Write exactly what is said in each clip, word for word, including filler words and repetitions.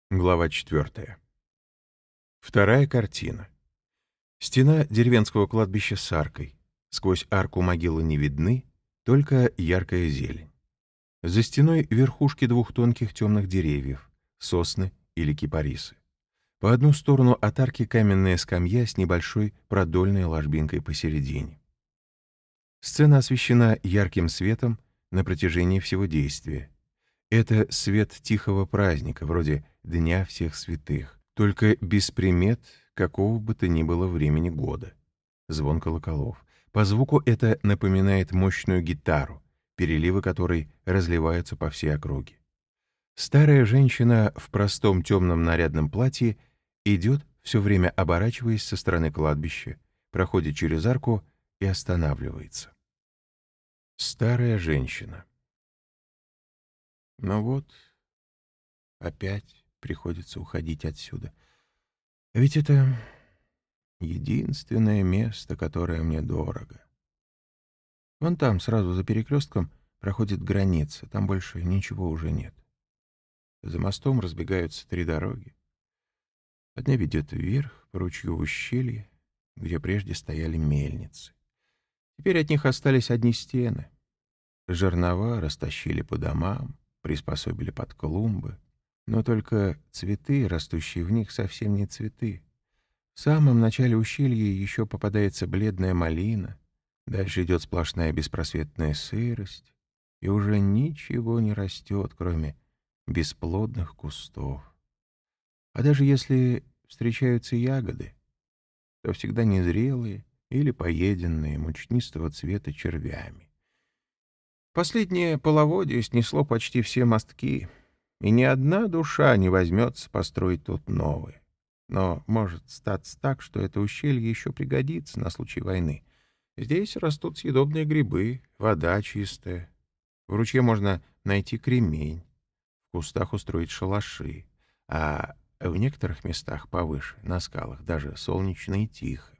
Глава четвертая. Вторая картина. Стена деревенского кладбища с аркой. Сквозь арку могилы не видны, только яркая зелень. За стеной верхушки двух тонких темных деревьев, сосны или кипарисы. По одну сторону от арки каменная скамья с небольшой продольной ложбинкой посередине. Сцена освещена ярким светом на протяжении всего действия. Это свет тихого праздника, вроде Дня всех святых, только без примет какого бы то ни было времени года. Звон колоколов. По звуку это напоминает мощную гитару, переливы которой разливаются по всей округе. Старая женщина в простом темном нарядном платье идет, все время оборачиваясь со стороны кладбища, проходит через арку и останавливается. Старая женщина. Ну вот, опять приходится уходить отсюда. Ведь это единственное место, которое мне дорого. Вон там, сразу за перекрестком, проходит граница, там больше ничего уже нет. За мостом разбегаются три дороги. Одна ведет вверх, по ручью в ущелье, где прежде стояли мельницы. Теперь от них остались одни стены. Жернова растащили по домам, приспособили под клумбы, но только цветы, растущие в них, совсем не цветы. В самом начале ущелья еще попадается бледная малина, дальше идет сплошная беспросветная сырость, и уже ничего не растет, кроме бесплодных кустов. А даже если встречаются ягоды, то всегда незрелые или поеденные мучнистого цвета червями. Последнее половодье снесло почти все мостки, и ни одна душа не возьмется построить тут новые. Но может статься так, что это ущелье еще пригодится на случай войны. Здесь растут съедобные грибы, вода чистая. В ручье можно найти кремень, в кустах устроить шалаши, а в некоторых местах повыше, на скалах, даже солнечно и тихо.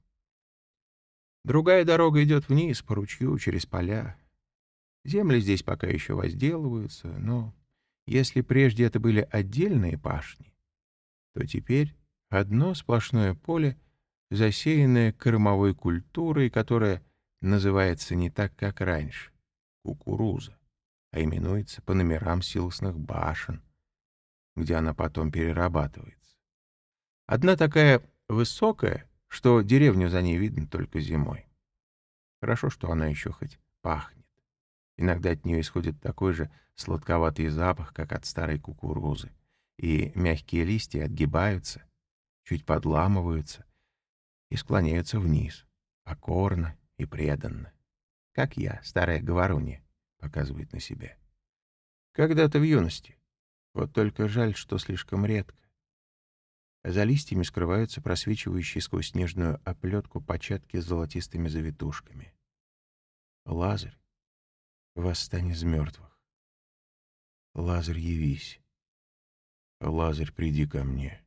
Другая дорога идет вниз по ручью через поля. Земли здесь пока еще возделываются, но если прежде это были отдельные пашни, то теперь одно сплошное поле, засеянное кормовой культурой, которая называется не так, как раньше — кукуруза, а именуется по номерам силосных башен, где она потом перерабатывается. Одна такая высокая, что деревню за ней видно только зимой. Хорошо, что она еще хоть пахнет. Иногда от нее исходит такой же сладковатый запах, как от старой кукурузы, и мягкие листья отгибаются, чуть подламываются и склоняются вниз, покорно и преданно. Как я, старая говорунья, показывает на себя. Когда-то в юности. Вот только жаль, что слишком редко. За листьями скрываются просвечивающие сквозь снежную оплетку початки с золотистыми завитушками. Лазарь, восстань из мертвых. Лазарь, явись. Лазарь, приди ко мне.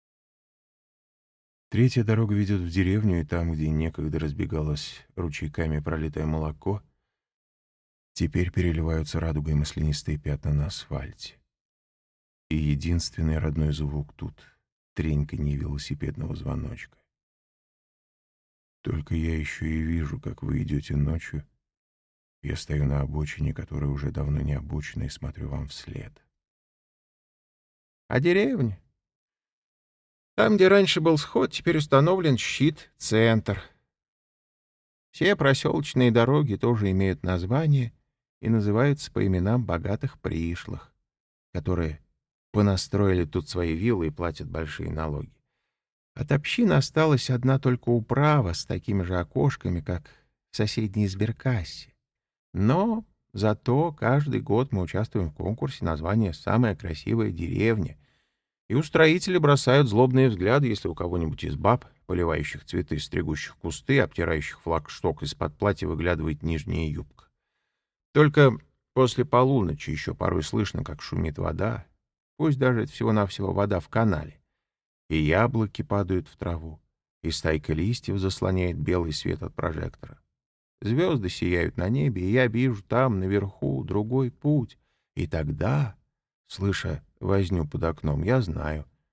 Третья дорога ведет в деревню, и там, где некогда разбегалось ручейками пролитое молоко, теперь переливаются радугой маслянистые пятна на асфальте. И единственный родной звук тут — треньканье велосипедного звоночка. Только я еще и вижу, как вы идете ночью. Я стою на обочине, которая уже давно не обочина, и смотрю вам вслед. А деревня? Там, где раньше был сход, теперь установлен щит-центр. Все проселочные дороги тоже имеют название и называются по именам богатых пришлых, которые понастроили тут свои виллы и платят большие налоги. От общины осталась одна только управа с такими же окошками, как в соседней сберкассе. Но зато каждый год мы участвуем в конкурсе названия «Самая красивая деревня», и устроители бросают злобные взгляды, если у кого-нибудь из баб, поливающих цветы, стригущих кусты, обтирающих флагшток, из-под платья выглядывает нижняя юбка. Только после полуночи еще порой слышно, как шумит вода, пусть даже это всего-навсего вода в канале, и яблоки падают в траву, и стайка листьев заслоняет белый свет от прожектора. Звезды сияют на небе, и я вижу там, наверху, другой путь. И тогда, слыша возню под окном, я знаю,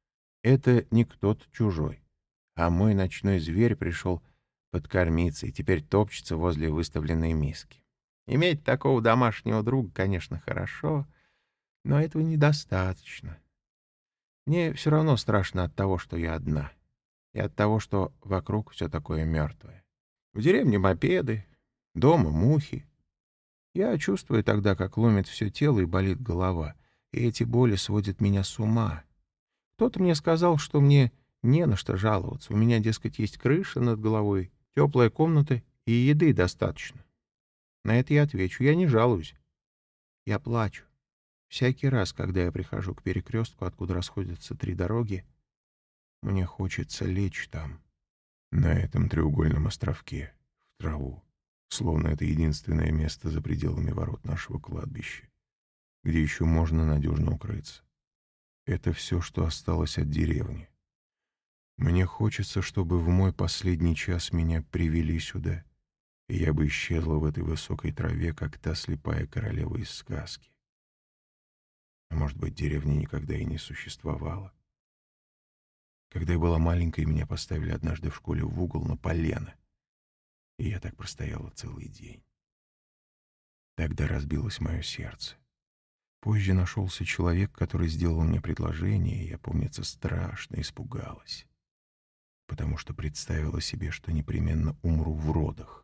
Это не кто-то чужой, а мой ночной зверь пришел подкормиться и теперь топчется возле выставленной миски. Иметь такого домашнего друга, конечно, хорошо, но этого недостаточно. Мне все равно страшно от того, что я одна, и от того, что вокруг все такое мертвое. В деревне мопеды, дома мухи. Я чувствую тогда, как ломит все тело и болит голова, и эти боли сводят меня с ума. Кто-то мне сказал, что мне не на что жаловаться. У меня, дескать, есть крыша над головой, теплая комната и еды достаточно. На это я отвечу: я не жалуюсь. Я плачу. Всякий раз, когда я прихожу к перекрестку, откуда расходятся три дороги, мне хочется лечь там, на этом треугольном островке, в траву, словно это единственное место за пределами ворот нашего кладбища, где еще можно надежно укрыться. Это все, что осталось от деревни. Мне хочется, чтобы в мой последний час меня привели сюда, и я бы исчезла в этой высокой траве, как та слепая королева из сказки. А может быть, деревня никогда и не существовала. Когда я была маленькой, меня поставили однажды в школе в угол на полено, и я так простояла целый день. Тогда разбилось мое сердце. Позже нашелся человек, который сделал мне предложение, и я, помнится, страшно испугалась, потому что представила себе, что непременно умру в родах.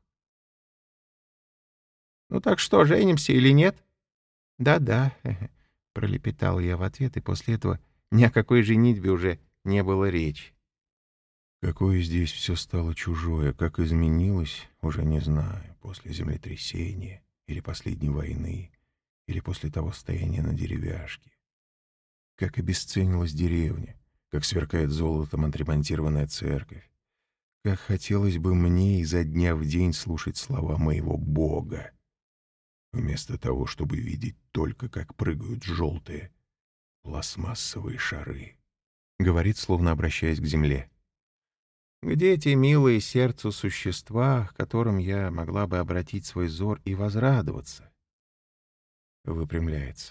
«Ну так что, женимся или нет?» «Да-да», — пролепетал я в ответ, и после этого ни о какой женитьбе уже не было речи. Какое здесь все стало чужое, как изменилось, уже не знаю, после землетрясения или последней войны, или после того стояния на деревяшке. Как обесценилась деревня, как сверкает золотом отремонтированная церковь. Как хотелось бы мне изо дня в день слушать слова моего Бога, вместо того, чтобы видеть только, как прыгают желтые пластмассовые шары. Говорит, словно обращаясь к земле. Где те милые сердцу существа, к которым я могла бы обратить свой взор и возрадоваться? Выпрямляется.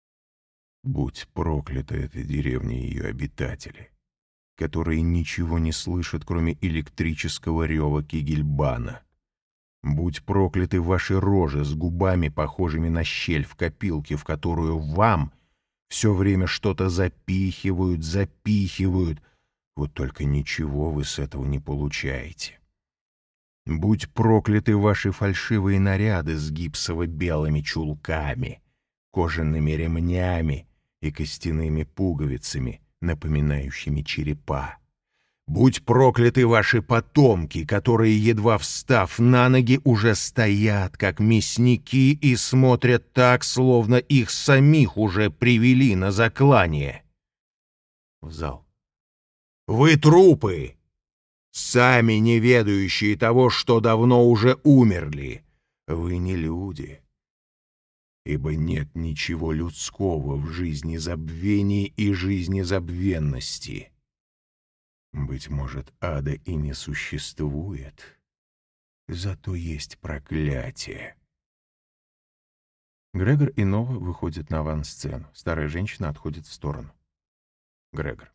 Будь проклята эта деревня и ее обитатели, которые ничего не слышат, кроме электрического рева Кегельбана. Будь прокляты ваши рожи с губами, похожими на щель в копилке, в которую вам все время что-то запихивают, запихивают, вот только ничего вы с этого не получаете. Будь прокляты ваши фальшивые наряды с гипсово-белыми чулками, кожаными ремнями и костяными пуговицами, напоминающими черепа. Будь прокляты ваши потомки, которые, едва встав на ноги, уже стоят, как мясники, и смотрят так, словно их самих уже привели на заклание. В зал. Вы трупы, сами не ведающие того, что давно уже умерли. Вы не люди, ибо нет ничего людского в жизни забвения и жизни забвенности. Быть может, ада и не существует, зато есть проклятие. Грегор и Нова выходят на авансцену. Старая женщина отходит в сторону. Грегор.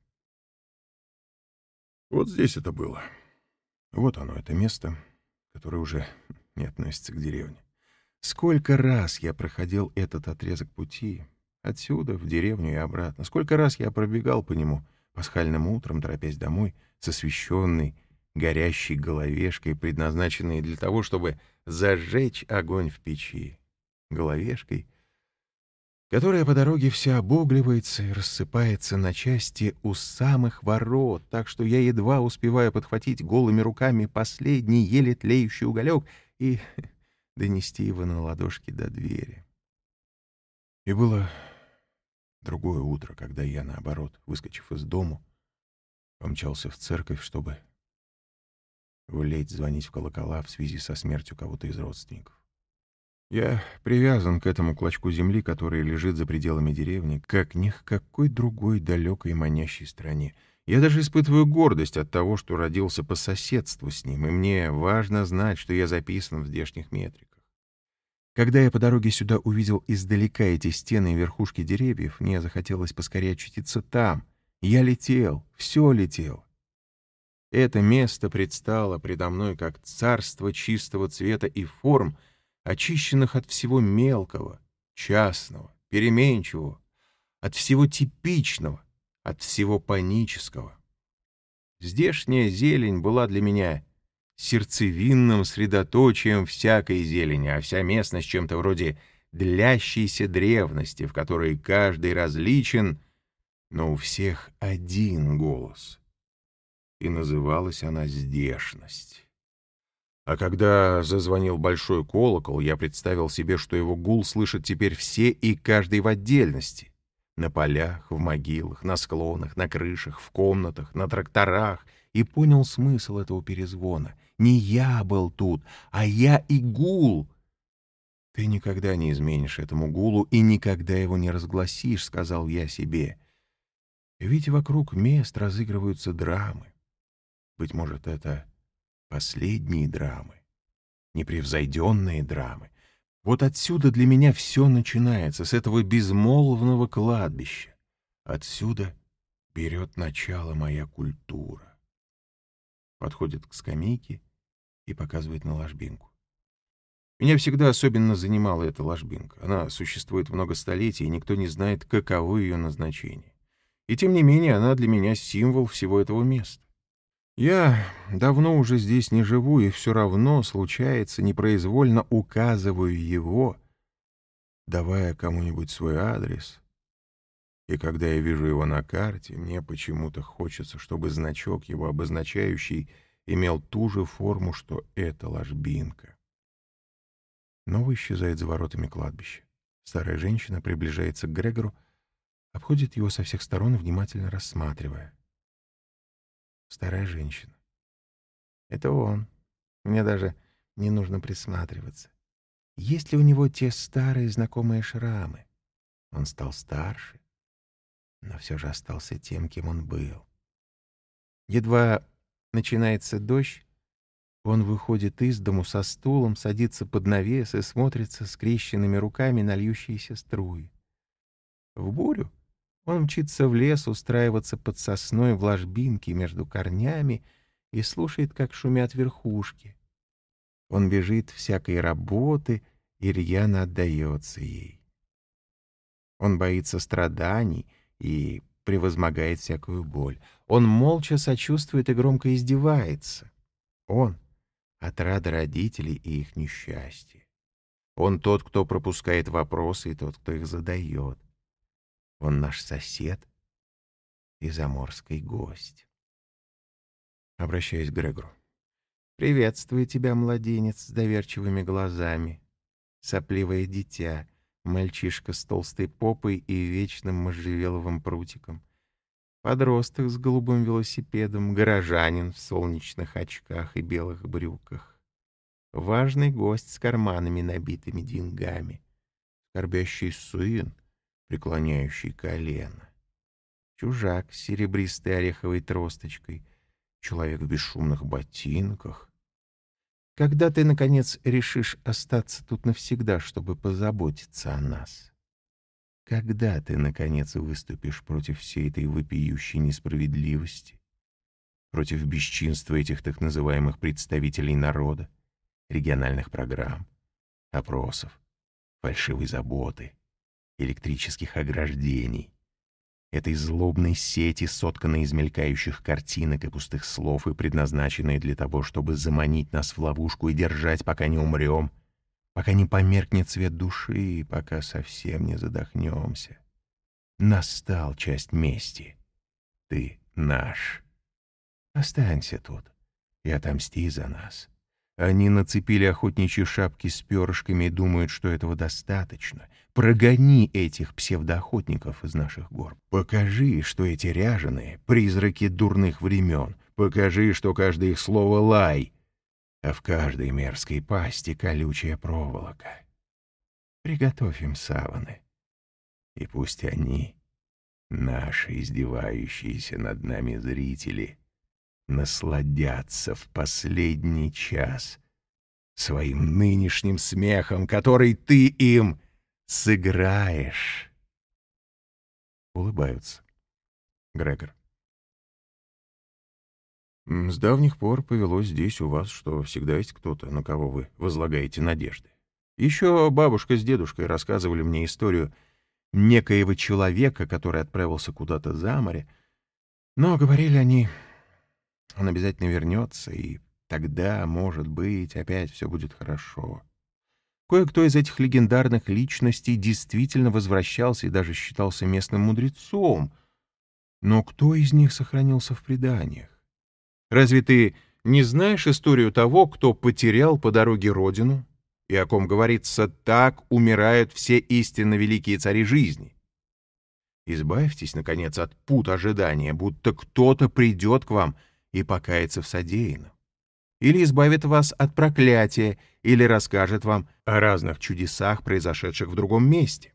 Вот здесь это было. Вот оно, это место, которое уже не относится к деревне. Сколько раз я проходил этот отрезок пути, отсюда в деревню и обратно. Сколько раз я пробегал по нему пасхальным утром, торопясь домой, с освещенной, горящей головешкой, предназначенной для того, чтобы зажечь огонь в печи. Головешкой, которая по дороге вся обугливается и рассыпается на части у самых ворот, так что я едва успеваю подхватить голыми руками последний еле тлеющий уголек и донести его на ладошки до двери. И было другое утро, когда я, наоборот, выскочив из дому, помчался в церковь, чтобы влеть звонить в колокола в связи со смертью кого-то из родственников. Я привязан к этому клочку земли, который лежит за пределами деревни, как ни к какой другой далекой манящей стране. Я даже испытываю гордость от того, что родился по соседству с ним, и мне важно знать, что я записан в здешних метриках. Когда я по дороге сюда увидел издалека эти стены и верхушки деревьев, мне захотелось поскорее очутиться там, Я летел, все летел. Это место предстало предо мной как царство чистого цвета и форм, очищенных от всего мелкого, частного, переменчивого, от всего типичного, от всего панического. Здешняя зелень была для меня сердцевинным средоточием всякой зелени, а вся местность чем-то вроде длящейся древности, в которой каждый различен, но у всех один голос. И называлась она здешность. А когда зазвонил большой колокол, я представил себе, что его гул слышат теперь все и каждый в отдельности. На полях, в могилах, на склонах, на крышах, в комнатах, на тракторах, и понял смысл этого перезвона. Не я был тут, а я и гул. «Ты никогда не изменишь этому гулу и никогда его не разгласишь», — сказал я себе. «Ведь вокруг мест разыгрываются драмы. Быть может, это последние драмы, непревзойденные драмы. Вот отсюда для меня все начинается, с этого безмолвного кладбища. Отсюда берет начало моя культура». Подходит к скамейке и показывает на ложбинку. Меня всегда особенно занимала эта ложбинка. Она существует много столетий, и никто не знает, каково ее назначение. И тем не менее, она для меня символ всего этого места. Я давно уже здесь не живу, и все равно, случается, непроизвольно указываю его, давая кому-нибудь свой адрес. И когда я вижу его на карте, мне почему-то хочется, чтобы значок его обозначающий имел ту же форму, что эта ложбинка. Новый исчезает за воротами кладбища. Старая женщина приближается к Грегору, обходит его со всех сторон, внимательно рассматривая. Старая женщина. Это он. Мне даже не нужно присматриваться. Есть ли у него те старые знакомые шрамы? Он стал старше, но все же остался тем, кем он был. Едва начинается дождь, он выходит из дому со стулом, садится под навес и смотрится скрещенными руками на льющиеся струи. В бурю он мчится в лес устраиваться под сосной в ложбинке между корнями и слушает, как шумят верхушки. Он бежит всякой работы и рьяно отдается ей. Он боится страданий и превозмогает всякую боль. Он молча сочувствует и громко издевается. Он — отрада родителей и их несчастья. Он тот, кто пропускает вопросы, и тот, кто их задает. Он наш сосед и заморский гость. Обращаюсь к Грегору. «Приветствую тебя, младенец с доверчивыми глазами, сопливое дитя, мальчишка с толстой попой и вечным можжевеловым прутиком, подросток с голубым велосипедом, горожанин в солнечных очках и белых брюках, важный гость с карманами, набитыми деньгами, скорбящий сын, преклоняющий колено, чужак с серебристой ореховой тросточкой, человек в бесшумных ботинках. Когда ты, наконец, решишь остаться тут навсегда, чтобы позаботиться о нас? Когда ты, наконец, выступишь против всей этой вопиющей несправедливости, против бесчинства этих так называемых представителей народа, региональных программ, опросов, фальшивой заботы, электрических ограждений, этой злобной сети, сотканной из мелькающих картинок и пустых слов и предназначенной для того, чтобы заманить нас в ловушку и держать, пока не умрем, пока не померкнет цвет души и пока совсем не задохнемся. Настал часть мести. Ты наш. Останься тут и отомсти за нас. Они нацепили охотничьи шапки с перышками и думают, что этого достаточно. Прогони этих псевдоохотников из наших гор. Покажи, что эти ряженые — призраки дурных времен. Покажи, что каждое их слово — лай, а в каждой мерзкой пасти колючая проволока. Приготовь им саваны, и пусть они, наши издевающиеся над нами зрители, насладятся в последний час своим нынешним смехом, который ты им сыграешь. Улыбаются. Грегор. «М, С давних пор повелось здесь у вас, что всегда есть кто-то, на кого вы возлагаете надежды. Еще бабушка с дедушкой рассказывали мне историю некоего человека, который отправился куда-то за море, но, говорили они, он обязательно вернется, и тогда, может быть, опять все будет хорошо. Кое-кто из этих легендарных личностей действительно возвращался и даже считался местным мудрецом, но кто из них сохранился в преданиях? Разве ты не знаешь историю того, кто потерял по дороге родину, и о ком говорится: так умирают все истинно великие цари жизни? Избавьтесь, наконец, от пут ожидания, будто кто-то придет к вам и покается в содеянном. Или избавит вас от проклятия, или расскажет вам о разных чудесах, произошедших в другом месте.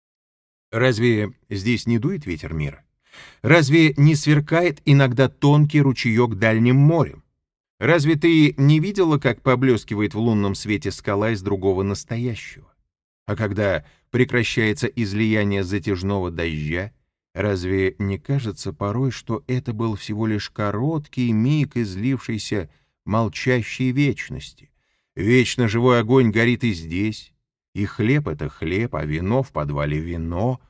Разве здесь не дует ветер мира? Разве не сверкает иногда тонкий ручеек дальним морем? Разве ты не видела, как поблескивает в лунном свете скала из другого настоящего? А когда прекращается излияние затяжного дождя, разве не кажется порой, что это был всего лишь короткий миг излившейся молчащей вечности? Вечно живой огонь горит и здесь, и хлеб — это хлеб, а вино в подвале — вино.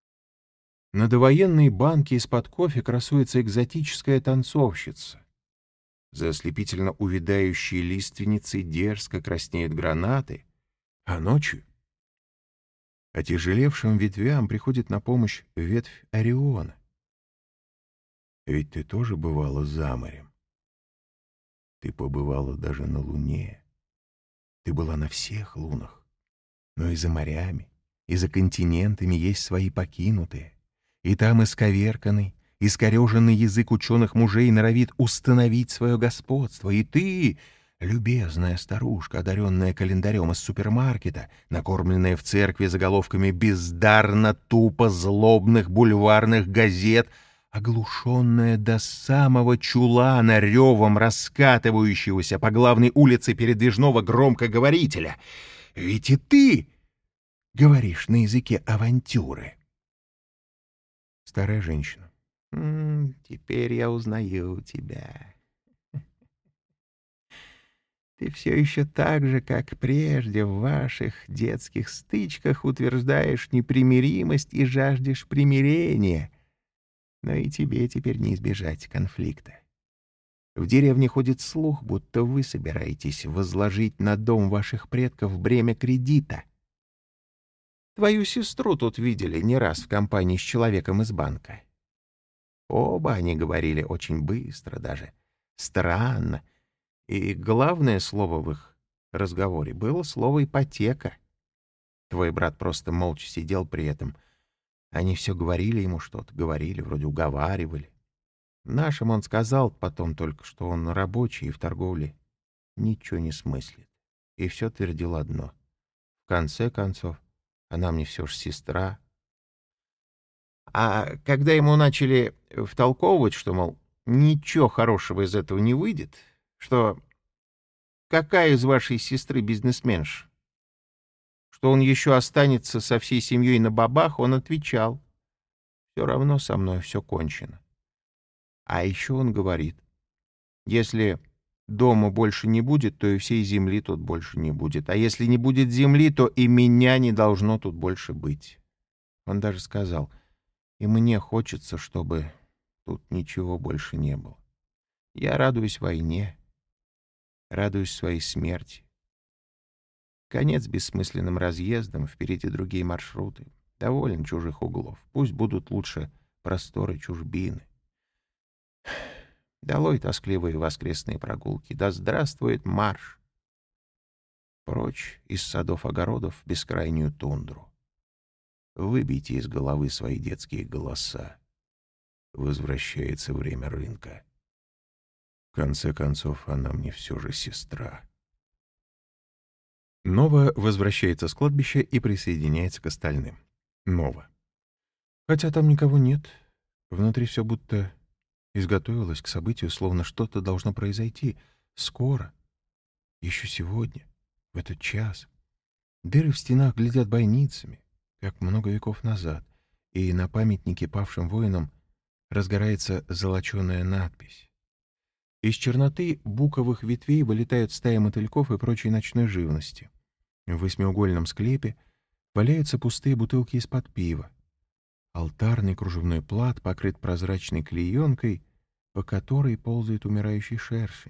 На довоенной банке из-под кофе красуется экзотическая танцовщица. За ослепительно увядающей лиственницей дерзко краснеют гранаты, а ночью отяжелевшим ветвям приходит на помощь ветвь Ориона. Ведь ты тоже бывала за морем. Ты побывала даже на Луне. Ты была на всех лунах. Но и за морями, и за континентами есть свои покинутые. И там исковерканный, искореженный язык ученых мужей норовит установить свое господство. И ты, любезная старушка, одаренная календарем из супермаркета, накормленная в церкви заголовками бездарно тупо злобных бульварных газет, оглушенная до самого чулана ревом раскатывающегося по главной улице передвижного громкоговорителя. Ведь и ты говоришь на языке авантюры. Старая женщина. «М, теперь я узнаю тебя. Ты все еще так же, как прежде, в ваших детских стычках утверждаешь непримиримость и жаждешь примирения. Но и тебе теперь не избежать конфликта. В деревне ходит слух, будто вы собираетесь возложить на дом ваших предков бремя кредита. Твою сестру тут видели не раз в компании с человеком из банка. Оба они говорили очень быстро, даже странно. И главное слово в их разговоре было слово «ипотека». Твой брат просто молча сидел при этом. Они все говорили ему что-то, говорили, вроде уговаривали. Нашим он сказал потом только, что он рабочий и в торговле ничего не смыслит. И все твердил одно. В конце концов, она мне все ж сестра. А когда ему начали втолковывать, что, мол, ничего хорошего из этого не выйдет, что какая из вашей сестры бизнесменша, что он еще останется со всей семьей на бабах, он отвечал: все равно со мной все кончено. А еще он говорит: если дома больше не будет, то и всей земли тут больше не будет. А если не будет земли, то и меня не должно тут больше быть. Он даже сказал: и мне хочется, чтобы тут ничего больше не было. Я радуюсь войне, радуюсь своей смерти. Конец бессмысленным разъездам, впереди другие маршруты. Доволен чужих углов. Пусть будут лучше просторы чужбины. Долой тоскливые воскресные прогулки. Да здравствует марш! Прочь из садов-огородов в бескрайнюю тундру. Выбейте из головы свои детские голоса. Возвращается время рынка. В конце концов, она мне все же сестра. Нова возвращается с кладбища и присоединяется к остальным. Нова. Хотя там никого нет. Внутри все будто изготовилось к событию, словно что-то должно произойти. Скоро. Еще сегодня. В этот час. Дыры в стенах глядят бойницами, как много веков назад, и на памятнике павшим воинам разгорается золоченая надпись. Из черноты буковых ветвей вылетают стаи мотыльков и прочей ночной живности. В восьмиугольном склепе валяются пустые бутылки из-под пива. Алтарный кружевной плат покрыт прозрачной клеенкой, по которой ползает умирающий шершень.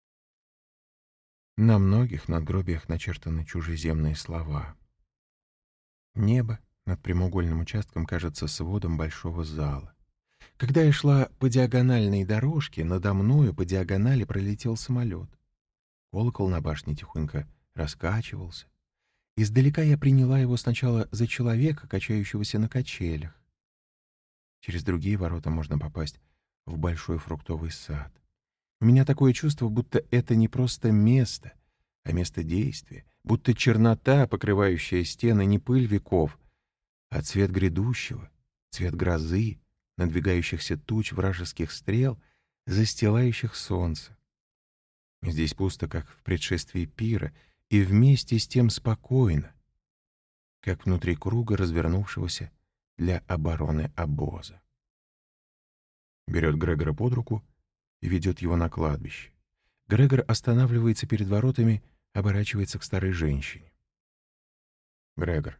На многих надгробиях начертаны чужеземные слова. Небо над прямоугольным участком кажется сводом большого зала. Когда я шла по диагональной дорожке, надо мною по диагонали пролетел самолет. Колокол на башне тихонько раскачивался. Издалека я приняла его сначала за человека, качающегося на качелях. Через другие ворота можно попасть в большой фруктовый сад. У меня такое чувство, будто это не просто место, а место действия, будто чернота, покрывающая стены, не пыль веков, а цвет грядущего, цвет грозы, надвигающихся туч вражеских стрел, застилающих солнце. Здесь пусто, как в предшествии пира, и вместе с тем спокойно, как внутри круга, развернувшегося для обороны обоза. Берет Грегора под руку и ведет его на кладбище. Грегор останавливается перед воротами, оборачивается к старой женщине. «Грегор,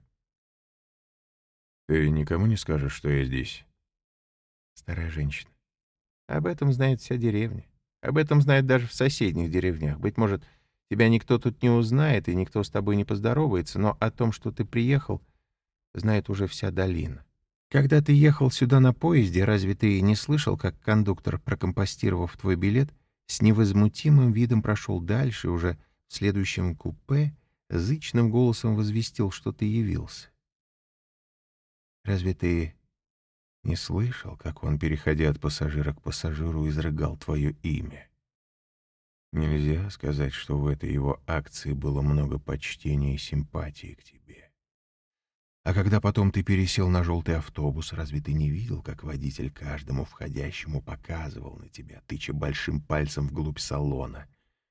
ты никому не скажешь, что я здесь?» Старая женщина. «Об этом знает вся деревня. Об этом знает даже в соседних деревнях. Быть может, тебя никто тут не узнает, и никто с тобой не поздоровается, но о том, что ты приехал, знает уже вся долина. Когда ты ехал сюда на поезде, разве ты не слышал, как кондуктор, прокомпостировав твой билет, с невозмутимым видом прошел дальше, уже в следующем купе, зычным голосом возвестил, что ты явился? Разве ты не слышал, как он, переходя от пассажира к пассажиру, изрыгал твое имя? Нельзя сказать, что в этой его акции было много почтения и симпатии к тебе. А когда потом ты пересел на желтый автобус, разве ты не видел, как водитель каждому входящему показывал на тебя, тыча большим пальцем вглубь салона?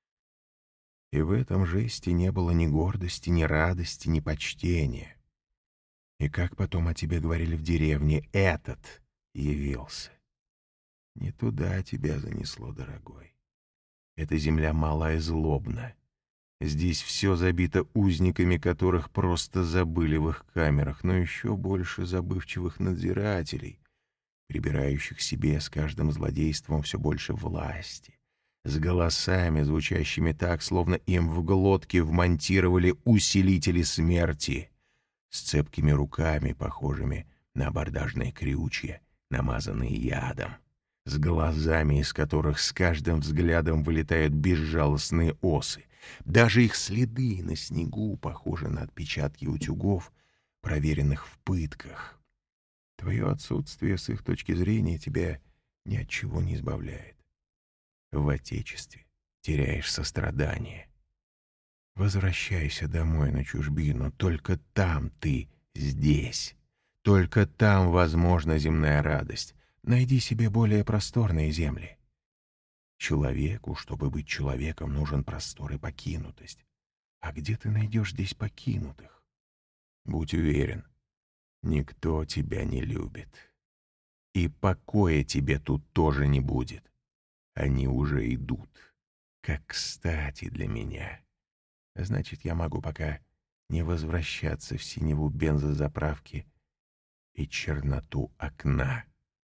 И в этом жесте не было ни гордости, ни радости, ни почтения. И как потом о тебе говорили в деревне, этот явился. Не туда тебя занесло, дорогой. Эта земля мала и злобна. Здесь все забито узниками, которых просто забыли в их камерах, но еще больше забывчивых надзирателей, прибирающих себе с каждым злодейством все больше власти, с голосами, звучащими так, словно им в глотки вмонтировали усилители смерти, с цепкими руками, похожими на абордажные крючья, намазанные ядом, с глазами, из которых с каждым взглядом вылетают безжалостные осы. Даже их следы на снегу похожи на отпечатки утюгов, проверенных в пытках. Твое отсутствие с их точки зрения тебя ни от чего не избавляет. В Отечестве теряешь сострадание. Возвращайся домой на чужбину, только там ты здесь. Только там возможна земная радость. Найди себе более просторные земли. Человеку, чтобы быть человеком, нужен простор и покинутость. А где ты найдешь здесь покинутых? Будь уверен, никто тебя не любит. И покоя тебе тут тоже не будет. Они уже идут. Как кстати для меня. Значит, я могу пока не возвращаться в синеву бензозаправки и черноту окна.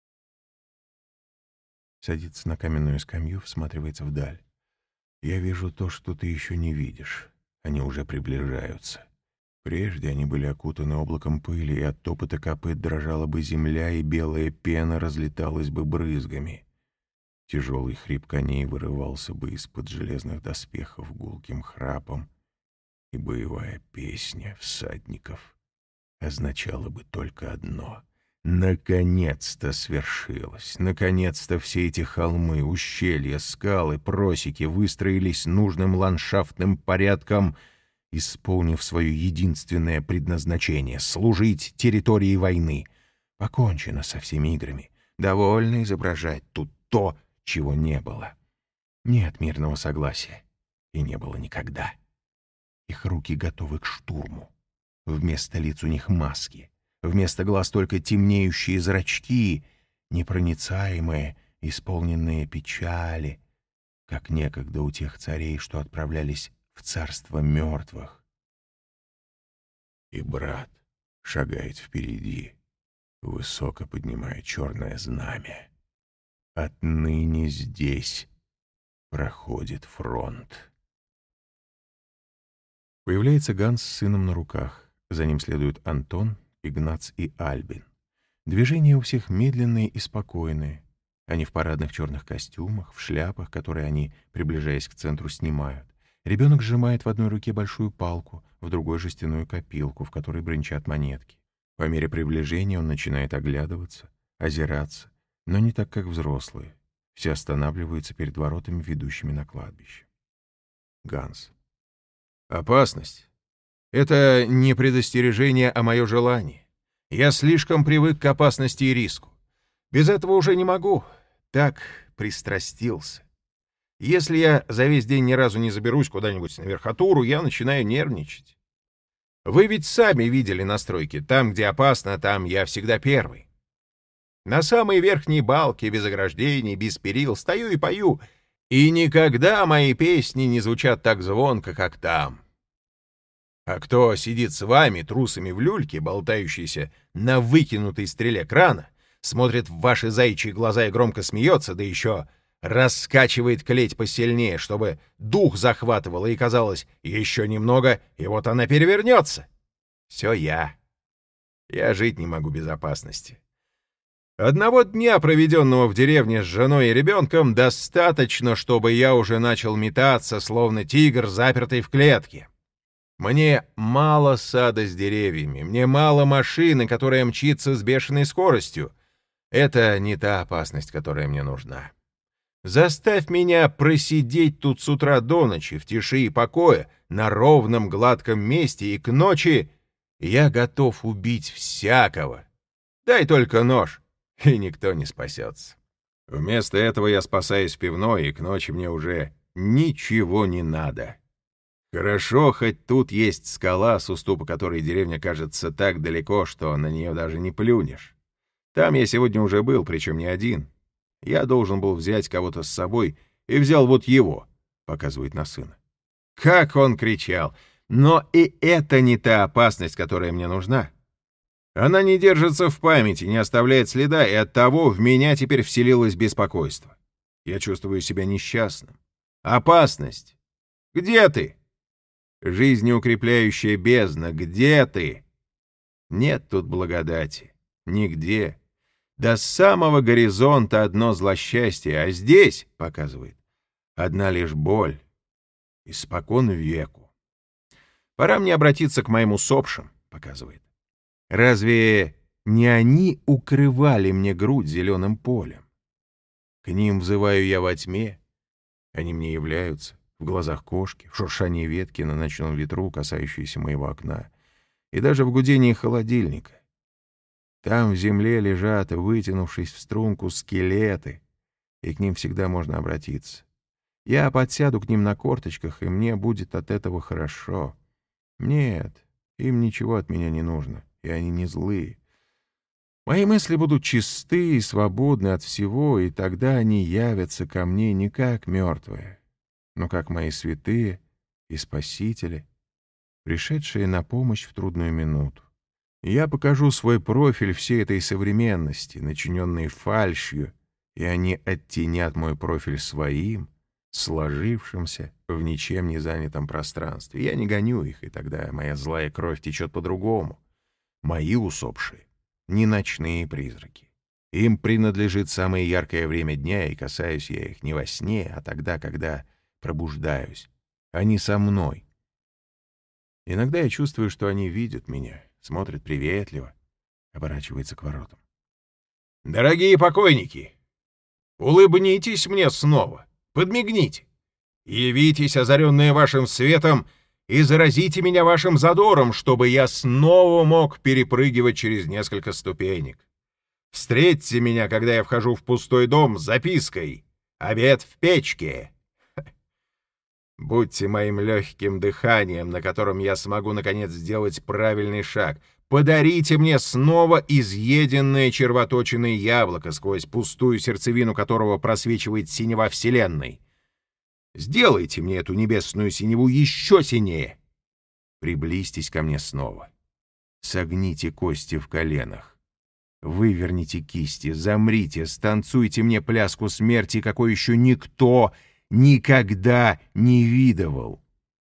Садится на каменную скамью, всматривается вдаль. Я вижу то, что ты еще не видишь. Они уже приближаются. Прежде они были окутаны облаком пыли, и от топота копыт дрожала бы земля, и белая пена разлеталась бы брызгами. Тяжелый хрип коней вырывался бы из-под железных доспехов гулким храпом, и боевая песня всадников означала бы только одно — наконец-то свершилось. Наконец-то все эти холмы, ущелья, скалы, просеки выстроились нужным ландшафтным порядком, исполнив свое единственное предназначение — служить территории войны. Покончено со всеми играми. Довольно изображать тут то, чего не было. Нет мирного согласия. И не было никогда. Их руки готовы к штурму. Вместо лиц у них маски. Вместо глаз только темнеющие зрачки. непроницаемые, исполненные печали, как некогда у тех царей, что отправлялись в царство мертвых. И брат шагает впереди, высоко поднимая черное знамя. Отныне здесь проходит фронт. Появляется Ганс с сыном на руках. За ним следуют Антон, Игнац и Альбин. Движения у всех медленные и спокойные. Они в парадных черных костюмах, в шляпах, которые они, приближаясь к центру, снимают. Ребенок сжимает в одной руке большую палку, в другой — жестяную копилку, в которой бренчат монетки. По мере приближения он начинает оглядываться, озираться, но не так, как взрослые. Все останавливаются перед воротами, ведущими на кладбище. Ганс. «Опасность. Это не предостережение, а мое желание. Я слишком привык к опасности и риску. Без этого уже не могу. Так пристрастился. Если я за весь день ни разу не заберусь куда-нибудь на верхотуру, я начинаю нервничать. Вы ведь сами видели настройки. Там, где опасно, там я всегда первый. На самой верхней балке, без ограждений, без перил, стою и пою, и никогда мои песни не звучат так звонко, как там. А кто сидит с вами, трусами в люльке, болтающейся на выкинутой стреле крана, смотрит в ваши заячьи глаза и громко смеется, да еще раскачивает клеть посильнее, чтобы дух захватывало и казалось, еще немного, и вот она перевернется. Все я. Я жить не могу без опасности. Одного дня, проведенного в деревне с женой и ребенком, достаточно, чтобы я уже начал метаться, словно тигр, запертый в клетке. Мне мало сада с деревьями, мне мало машины, которая мчится с бешеной скоростью. Это не та опасность, которая мне нужна. Заставь меня просидеть тут с утра до ночи, в тиши и покое, на ровном гладком месте, и к ночи я готов убить всякого. Дай только нож, и никто не спасется. Вместо этого я спасаюсь в пивной, и к ночи мне уже ничего не надо. Хорошо, хоть тут есть скала, с уступа которой деревня кажется так далеко, что на нее даже не плюнешь. Там я сегодня уже был, причем не один. Я должен был взять кого-то с собой, и взял вот его, показывает на сына. Как он кричал! Но и это не та опасность, которая мне нужна. Она не держится в памяти, не оставляет следа, и оттого в меня теперь вселилось беспокойство. Я чувствую себя несчастным. Опасность! Где ты? Жизнеукрепляющая бездна, где ты? Нет тут благодати. Нигде. До самого горизонта одно злосчастье, а здесь, показывает, одна лишь боль. Испокон веку. Пора мне обратиться к моим усопшим, показывает. Разве не они укрывали мне грудь зеленым полем? К ним взываю я во тьме, они мне являются. В глазах кошки, в шуршании ветки на ночном ветру, касающейся моего окна, и даже в гудении холодильника. Там в земле лежат, вытянувшись в струнку, скелеты, и к ним всегда можно обратиться. Я подсяду к ним на корточках, и мне будет от этого хорошо. Нет, им ничего от меня не нужно, и они не злые. Мои мысли будут чисты и свободны от всего, и тогда они явятся ко мне не как мертвые, но как мои святые и спасители, пришедшие на помощь в трудную минуту. Я покажу свой профиль всей этой современности, начиненной фальшью, и они оттенят мой профиль своим, сложившимся в ничем не занятом пространстве. Я не гоню их, и тогда моя злая кровь течет по-другому. Мои усопшие — не ночные призраки. Им принадлежит самое яркое время дня, и касаюсь я их не во сне, а тогда, когда пробуждаюсь. Они со мной. Иногда я чувствую, что они видят меня, смотрят приветливо, оборачивается к воротам. «Дорогие покойники, улыбнитесь мне снова, подмигните, явитесь, озаренные вашим светом, и заразите меня вашим задором, чтобы я снова мог перепрыгивать через несколько ступенек. Встретьте меня, когда я вхожу в пустой дом, с запиской «Обед в печке». Будьте моим легким дыханием, на котором я смогу, наконец, сделать правильный шаг. Подарите мне снова изъеденное червоточиное яблоко, сквозь пустую сердцевину которого просвечивает синева вселенной. Сделайте мне эту небесную синеву еще синее. Приблизьтесь ко мне снова. Согните кости в коленах. Выверните кисти, замрите, станцуйте мне пляску смерти, какой еще никто никогда не видывал.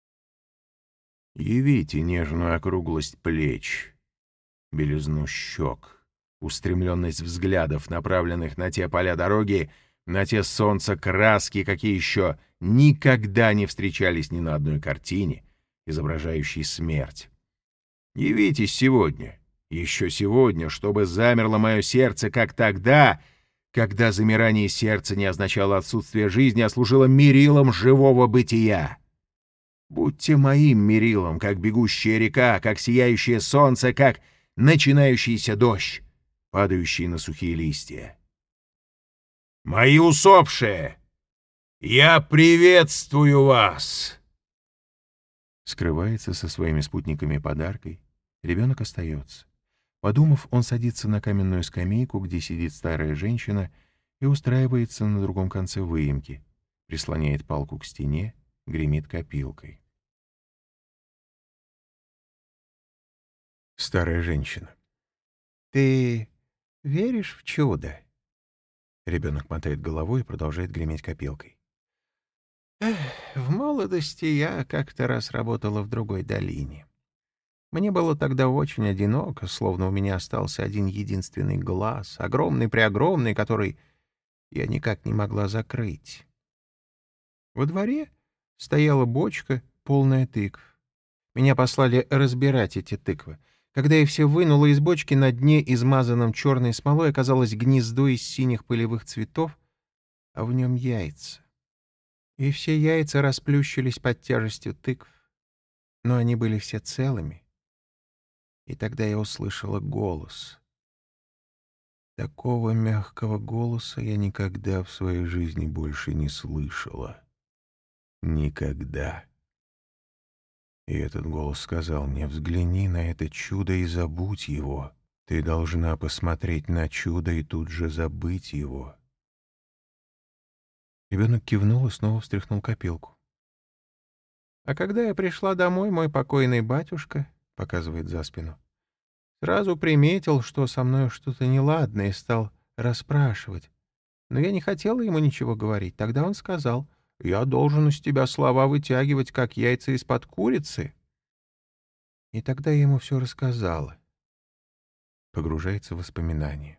Явите нежную округлость плеч, белизну щек, устремленность взглядов, направленных на те поля дороги, на те солнца краски, какие еще никогда не встречались ни на одной картине, изображающей смерть. Явитесь сегодня, еще сегодня, чтобы замерло мое сердце, как тогда, когда замирание сердца не означало отсутствие жизни, а служило мерилом живого бытия. Будьте моим мерилом, как бегущая река, как сияющее солнце, как начинающийся дождь, падающий на сухие листья. Мои усопшие, я приветствую вас!» Скрывается со своими спутниками подаркой. Ребенок остается. Подумав, он садится на каменную скамейку, где сидит старая женщина, и устраивается на другом конце выемки, прислоняет палку к стене, гремит копилкой. Старая женщина. «Ты веришь в чудо?» Ребенок мотает головой и продолжает греметь копилкой. «Эх, в молодости я как-то раз работала в другой долине. Мне было тогда очень одиноко, словно у меня остался один единственный глаз, огромный-преогромный, который я никак не могла закрыть. Во дворе стояла бочка, полная тыкв. Меня послали разбирать эти тыквы. Когда я все вынула из бочки, на дне, измазанном черной смолой, оказалось гнездо из синих пылевых цветов, а в нем яйца. И все яйца расплющились под тяжестью тыкв, но они были все целыми. И тогда я услышала голос. Такого мягкого голоса я никогда в своей жизни больше не слышала. Никогда. И этот голос сказал мне: взгляни на это чудо и забудь его. Ты должна посмотреть на чудо и тут же забыть его. Ребенок кивнул и снова встряхнул копилку. А когда я пришла домой, мой покойный батюшка, показывает за спину, сразу приметил, что со мной что-то неладное, и стал расспрашивать. Но я не хотела ему ничего говорить. Тогда он сказал: «Я должен из тебя слова вытягивать, как яйца из-под курицы». И тогда я ему все рассказала. Погружается в воспоминания.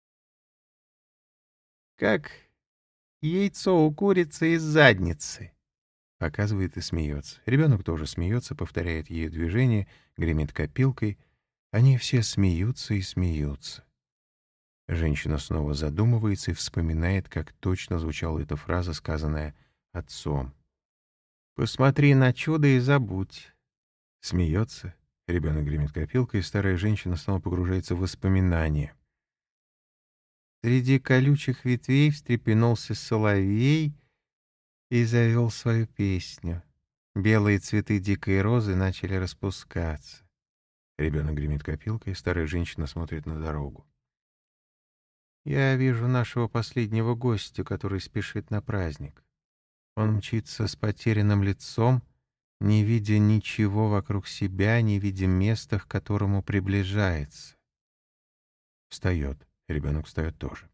«Как яйцо у курицы из задницы», — показывает и смеется. Ребенок тоже смеется, повторяет ее движение, гремит копилкой. Они все смеются и смеются. Женщина снова задумывается и вспоминает, как точно звучала эта фраза, сказанная отцом. «Посмотри на чудо и забудь». Смеется, ребенок гремит копилкой, и старая женщина снова погружается в воспоминания. Среди колючих ветвей встрепенулся соловей и завел свою песню. Белые цветы дикой розы начали распускаться. Ребенок гремит копилкой, старая женщина смотрит на дорогу. Я вижу нашего последнего гостя, который спешит на праздник. Он мчится с потерянным лицом, не видя ничего вокруг себя, не видя места, к которому приближается. Встает. Ребенок встает тоже.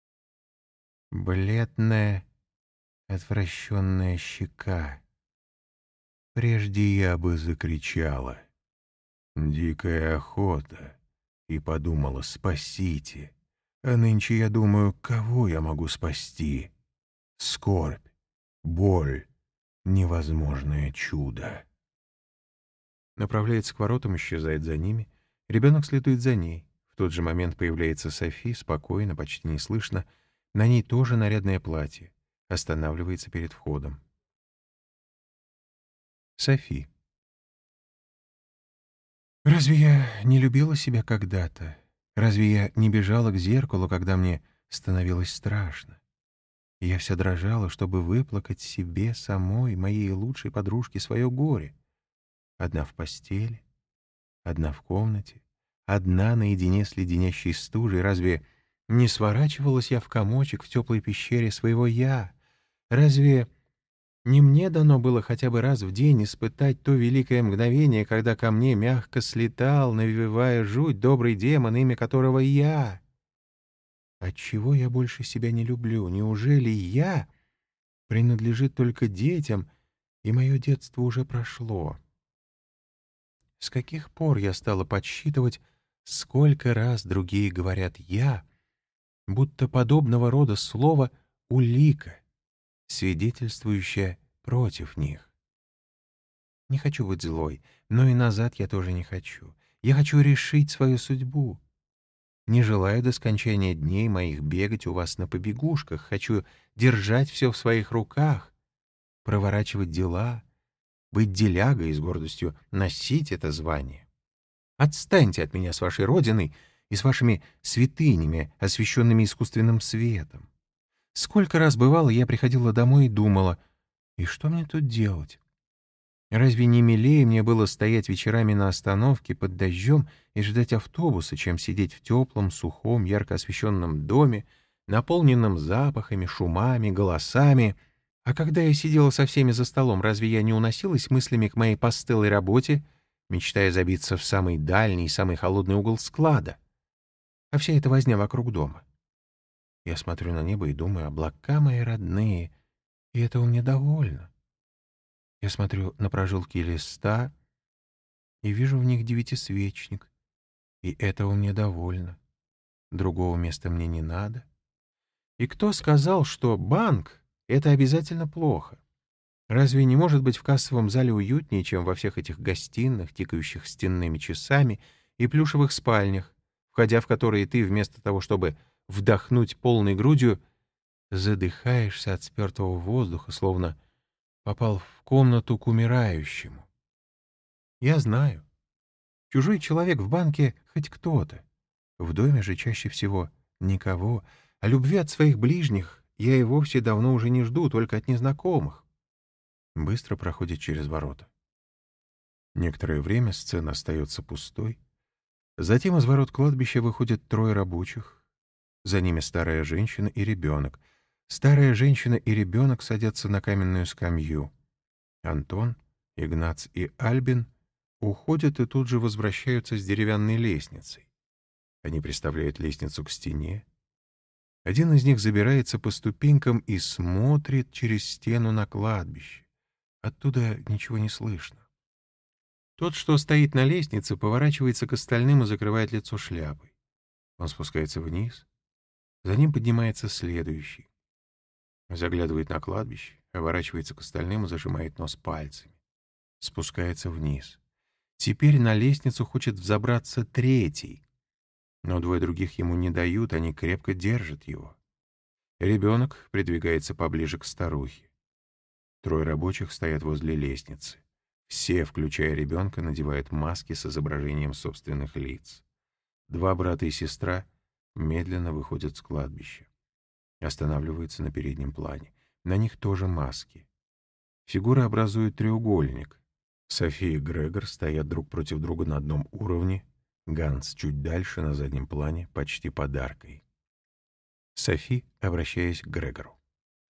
Бледная, отвращенная щека. Прежде я бы закричала: «Дикая охота!» и подумала: «Спасите!» А нынче я думаю: кого я могу спасти? Скорбь, боль, невозможное чудо. Направляется к воротам, исчезает за ними. Ребенок следует за ней. В тот же момент появляется Софи, спокойно, почти неслышно. На ней тоже нарядное платье. Останавливается перед входом. Софи. Разве я не любила себя когда-то? Разве я не бежала к зеркалу, когда мне становилось страшно? Я вся дрожала, чтобы выплакать себе самой, моей лучшей подружке, свое горе. Одна в постели, одна в комнате, одна наедине с леденящей стужей, разве не сворачивалась я в комочек в теплой пещере своего «я»? Разве не мне дано было хотя бы раз в день испытать то великое мгновение, когда ко мне мягко слетал, навевая жуть, добрый демон, имя которого я? Отчего я больше себя не люблю? Неужели я принадлежит только детям, и мое детство уже прошло? С каких пор я стала подсчитывать, сколько раз другие говорят «я», будто подобного рода слово «улика», свидетельствующая против них? Не хочу быть злой, но и назад я тоже не хочу. Я хочу решить свою судьбу. Не желаю до скончания дней моих бегать у вас на побегушках. Хочу держать все в своих руках, проворачивать дела, быть делягой и с гордостью носить это звание. Отстаньте от меня с вашей родиной и с вашими святынями, освященными искусственным светом. Сколько раз бывало, я приходила домой и думала, и что мне тут делать? Разве не милее мне было стоять вечерами на остановке под дождем и ждать автобуса, чем сидеть в теплом, сухом, ярко освещенном доме, наполненном запахами, шумами, голосами? А когда я сидела со всеми за столом, разве я не уносилась мыслями к моей постылой работе, мечтая забиться в самый дальний и самый холодный угол склада? А вся эта возня вокруг дома. Я смотрю на небо и думаю, облака мои родные, и этого мне довольно. Я смотрю на прожилки листа и вижу в них девятисвечник, и этого мне довольно. Другого места мне не надо. И кто сказал, что банк — это обязательно плохо? Разве не может быть в кассовом зале уютнее, чем во всех этих гостиных, тикающих стенными часами, и плюшевых спальнях, входя в которые ты, вместо того, чтобы вдохнуть полной грудью, задыхаешься от спертого воздуха, словно попал в комнату к умирающему? Я знаю. Чужой человек в банке хоть кто-то. В доме же чаще всего никого. А любви от своих ближних я и вовсе давно уже не жду, только от незнакомых. Быстро проходит через ворота. Некоторое время сцена остается пустой. Затем из ворот кладбища выходят трое рабочих. За ними старая женщина и ребенок. Старая женщина и ребенок садятся на каменную скамью. Антон, Игнац и Альбин уходят и тут же возвращаются с деревянной лестницей. Они приставляют лестницу к стене. Один из них забирается по ступенькам и смотрит через стену на кладбище. Оттуда ничего не слышно. Тот, что стоит на лестнице, поворачивается к остальным и закрывает лицо шляпой. Он спускается вниз. За ним поднимается следующий. Заглядывает на кладбище, оборачивается к остальным и зажимает нос пальцами. Спускается вниз. Теперь на лестницу хочет взобраться третий. Но двое других ему не дают, они крепко держат его. Ребенок придвигается поближе к старухе. Трое рабочих стоят возле лестницы. Все, включая ребенка, надевают маски с изображением собственных лиц. Два брата и сестра медленно выходят с кладбища. Останавливаются на переднем плане. На них тоже маски. Фигуры образуют треугольник. София и Грегор стоят друг против друга на одном уровне. Ганс чуть дальше, на заднем плане, почти под аркой. Софи, обращаясь к Грегору.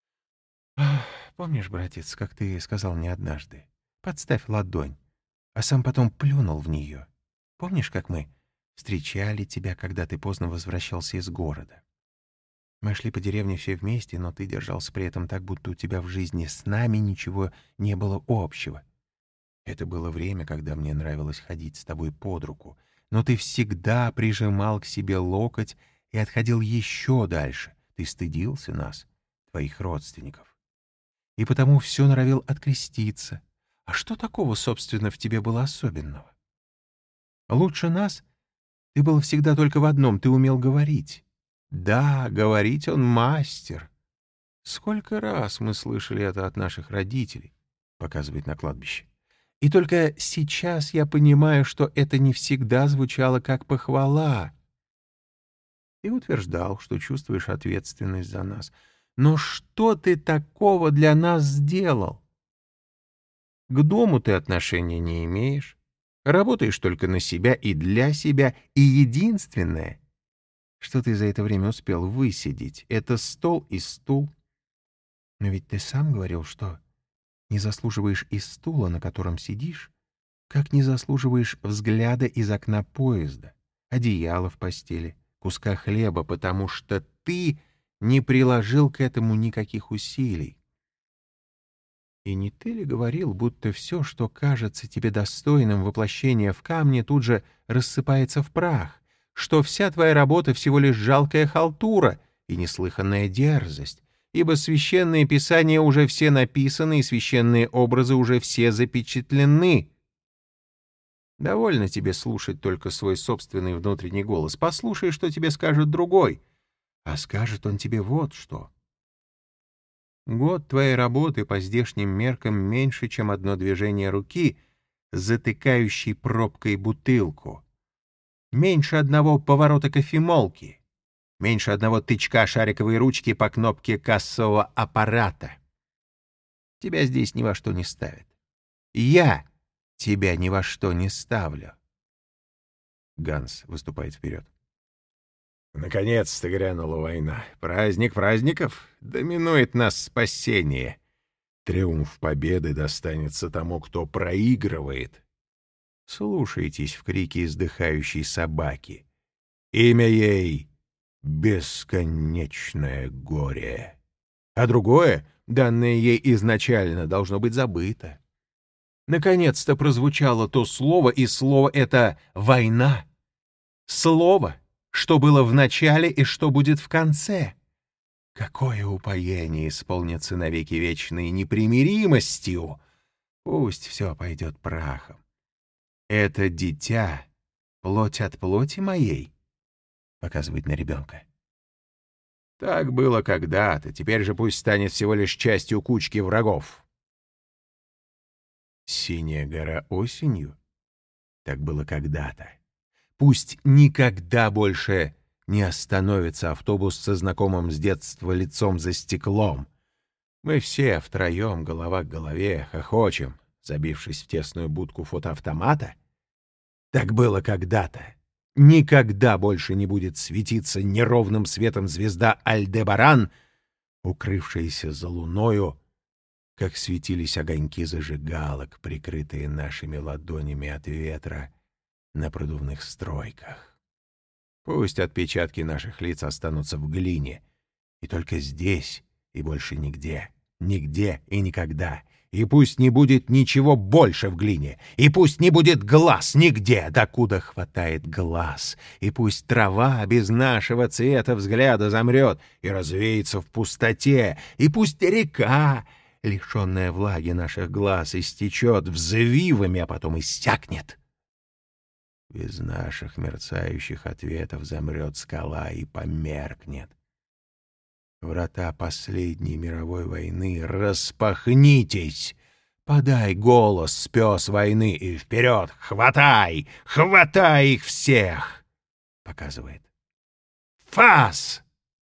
«Ах, помнишь, братец, как ты сказал мне однажды? Подставь ладонь, а сам потом плюнул в нее. Помнишь, как мы встречали тебя, когда ты поздно возвращался из города? Мы шли по деревне все вместе, но ты держался при этом так, будто у тебя в жизни с нами ничего не было общего. Это было время, когда мне нравилось ходить с тобой под руку, но ты всегда прижимал к себе локоть и отходил еще дальше. Ты стыдился нас, твоих родственников. И потому все норовил откреститься. А что такого, собственно, в тебе было особенного? Лучше нас ты был всегда только в одном — ты умел говорить. Да, говорить он мастер. Сколько раз мы слышали это от наших родителей, показывает на кладбище. И только сейчас я понимаю, что это не всегда звучало как похвала. Ты утверждал, что чувствуешь ответственность за нас. Но что ты такого для нас сделал? К дому ты отношения не имеешь, Работаешь только на себя и для себя, и единственное, что ты за это время успел высидеть, это стол и стул. Но ведь ты сам говорил, что не заслуживаешь и стула, на котором сидишь, как не заслуживаешь взгляда из окна поезда, одеяла в постели, куска хлеба, потому что ты не приложил к этому никаких усилий. И не ты ли говорил, будто все, что кажется тебе достойным воплощения в камне, тут же рассыпается в прах, что вся твоя работа всего лишь жалкая халтура и неслыханная дерзость, ибо священные писания уже все написаны и священные образы уже все запечатлены? Довольно тебе слушать только свой собственный внутренний голос. Послушай, что тебе скажет другой. А скажет он тебе вот что. Год твоей работы по здешним меркам меньше, чем одно движение руки, затыкающей пробкой бутылку. Меньше одного поворота кофемолки. Меньше одного тычка шариковой ручки по кнопке кассового аппарата. Тебя здесь ни во что не ставят. Я тебя ни во что не ставлю. Ганс выступает вперед. Наконец-то грянула война. Праздник праздников. Доминует нас спасение. Триумф победы достанется тому, кто проигрывает. Слушайтесь в крики издыхающей собаки. Имя ей — бесконечное горе. А другое, данное ей изначально, должно быть забыто. Наконец-то прозвучало то слово, и слово — это «война». Слово, что было в начале и что будет в конце. Какое упоение исполнится навеки вечной непримиримостью! Пусть все пойдет прахом. Это дитя, плоть от плоти моей, показывает на ребенка. Так было когда-то, теперь же пусть станет всего лишь частью кучки врагов. Синяя гора осенью? Так было когда-то. Пусть никогда больше не остановится автобус со знакомым с детства лицом за стеклом. Мы все втроем, голова к голове, хохочем, забившись в тесную будку фотоавтомата. Так было когда-то. Никогда больше не будет светиться неровным светом звезда Альдебаран, укрывшаяся за луною, как светились огоньки зажигалок, прикрытые нашими ладонями от ветра на продувных стройках. Пусть отпечатки наших лиц останутся в глине, и только здесь, и больше нигде, нигде и никогда. И пусть не будет ничего больше в глине, и пусть не будет глаз нигде, докуда хватает глаз, и пусть трава без нашего цвета взгляда замрет и развеется в пустоте, и пусть река, лишенная влаги наших глаз, истечет взвивами, а потом иссякнет. Без наших мерцающих ответов замрет скала и померкнет. Врата последней мировой войны, распахнитесь! Подай голос, пес войны, и вперед! Хватай! Хватай их всех! Показывает. Фас!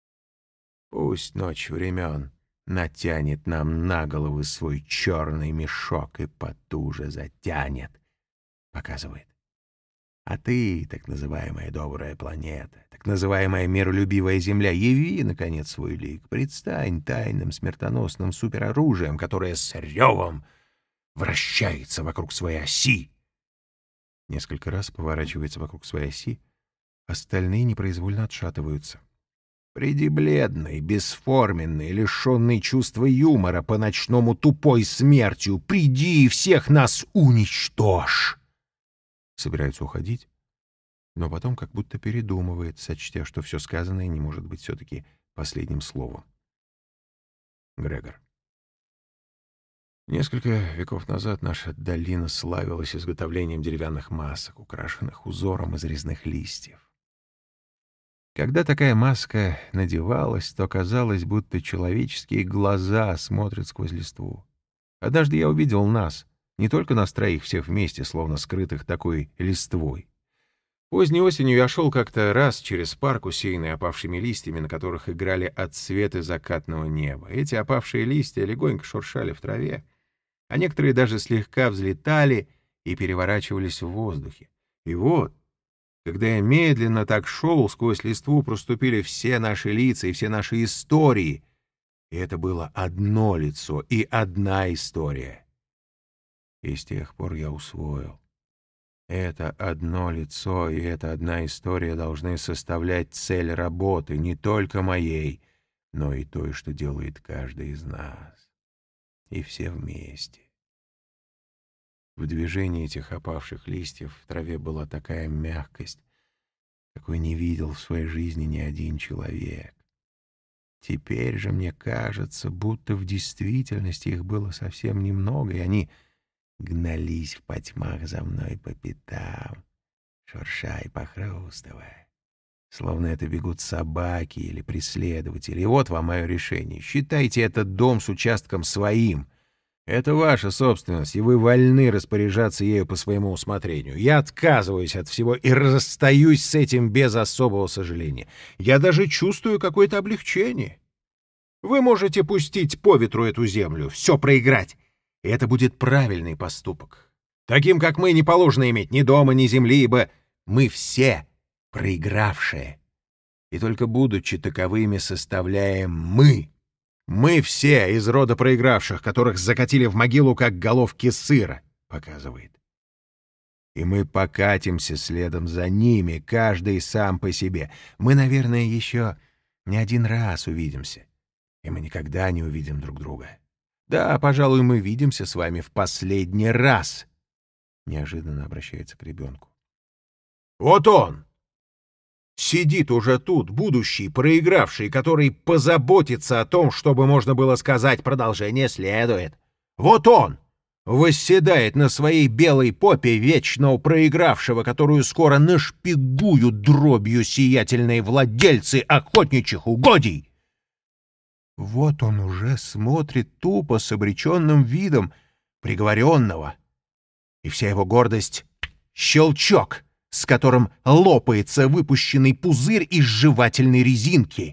Пусть ночь времен натянет нам на головы свой черный мешок и потуже затянет. Показывает. А ты, так называемая добрая планета, так называемая миролюбивая Земля, яви, наконец, свой лик, предстань тайным смертоносным супероружием, которое с ревом вращается вокруг своей оси. Несколько раз поворачивается вокруг своей оси, остальные непроизвольно отшатываются. Приди бледный, бесформенный, лишенный чувства юмора, по-ночному тупой смертью, приди и всех нас уничтожь. Собирается уходить, но потом как будто передумывает, сочтя, что все сказанное не может быть все-таки последним словом. Грегор. Несколько веков назад наша долина славилась изготовлением деревянных масок, украшенных узором из резных листьев. Когда такая маска надевалась, то казалось, будто человеческие глаза смотрят сквозь листву. Однажды я увидел нас, не только нас троих всех вместе, словно скрытых такой листвой. Поздней осенью я шел как-то раз через парк, усеянный опавшими листьями, на которых играли отсветы закатного неба. Эти опавшие листья легонько шуршали в траве, а некоторые даже слегка взлетали и переворачивались в воздухе. И вот, когда я медленно так шел, сквозь листву проступили все наши лица и все наши истории. И это было одно лицо и одна история. И с тех пор я усвоил. Это одно лицо и эта одна история должны составлять цель работы не только моей, но и той, что делает каждый из нас. И все вместе. В движении этих опавших листьев в траве была такая мягкость, какой не видел в своей жизни ни один человек. Теперь же мне кажется, будто в действительности их было совсем немного, и они гнались в потьмах за мной по пятам, шурша и похрустывая. Словно это бегут собаки или преследователи. И вот вам мое решение. Считайте этот дом с участком своим. Это ваша собственность, и вы вольны распоряжаться ею по своему усмотрению. Я отказываюсь от всего и расстаюсь с этим без особого сожаления. Я даже чувствую какое-то облегчение. Вы можете пустить по ветру эту землю, все проиграть. И это будет правильный поступок. Таким, как мы, не положено иметь ни дома, ни земли, ибо мы все проигравшие. И только будучи таковыми составляем мы. Мы все из рода проигравших, которых закатили в могилу, как головки сыра, показывает. И мы покатимся следом за ними, каждый сам по себе. Мы, наверное, еще не один раз увидимся. И мы никогда не увидим друг друга. Да, пожалуй, мы видимся с вами в последний раз. Неожиданно обращается к ребенку. Вот он! Сидит уже тут, будущий, проигравший, который позаботится о том, чтобы можно было сказать, продолжение следует. Вот он! Восседает на своей белой попе вечного проигравшего, которую скоро нашпигуют дробью сиятельные владельцы охотничьих угодий. Вот он уже смотрит тупо с обреченным видом приговоренного. И вся его гордость — щелчок, с которым лопается выпущенный пузырь из жевательной резинки.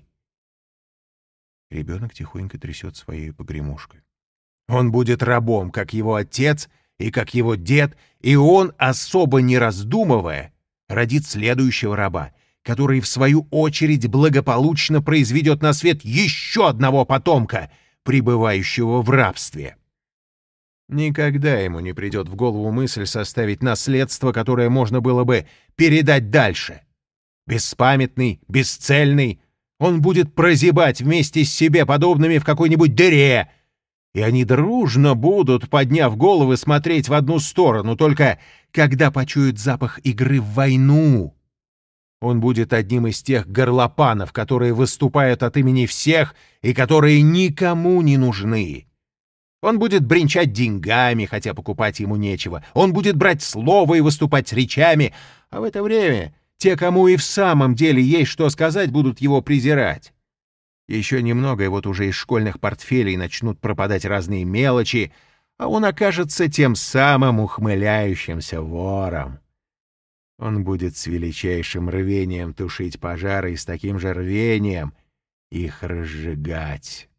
Ребенок тихонько трясет своей погремушкой. Он будет рабом, как его отец и как его дед, и он, особо не раздумывая, родит следующего раба, который, в свою очередь, благополучно произведет на свет еще одного потомка, пребывающего в рабстве. Никогда ему не придет в голову мысль составить наследство, которое можно было бы передать дальше. Беспамятный, бесцельный, он будет прозябать вместе с себе подобными в какой-нибудь дыре, и они дружно будут, подняв головы, смотреть в одну сторону, только когда почуют запах игры в войну. Он будет одним из тех горлопанов, которые выступают от имени всех и которые никому не нужны. Он будет бренчать деньгами, хотя покупать ему нечего. Он будет брать слово и выступать с речами, а в это время те, кому и в самом деле есть что сказать, будут его презирать. Еще немного, и вот уже из школьных портфелей начнут пропадать разные мелочи, а он окажется тем самым ухмыляющимся вором. Он будет с величайшим рвением тушить пожары и с таким же рвением их разжигать.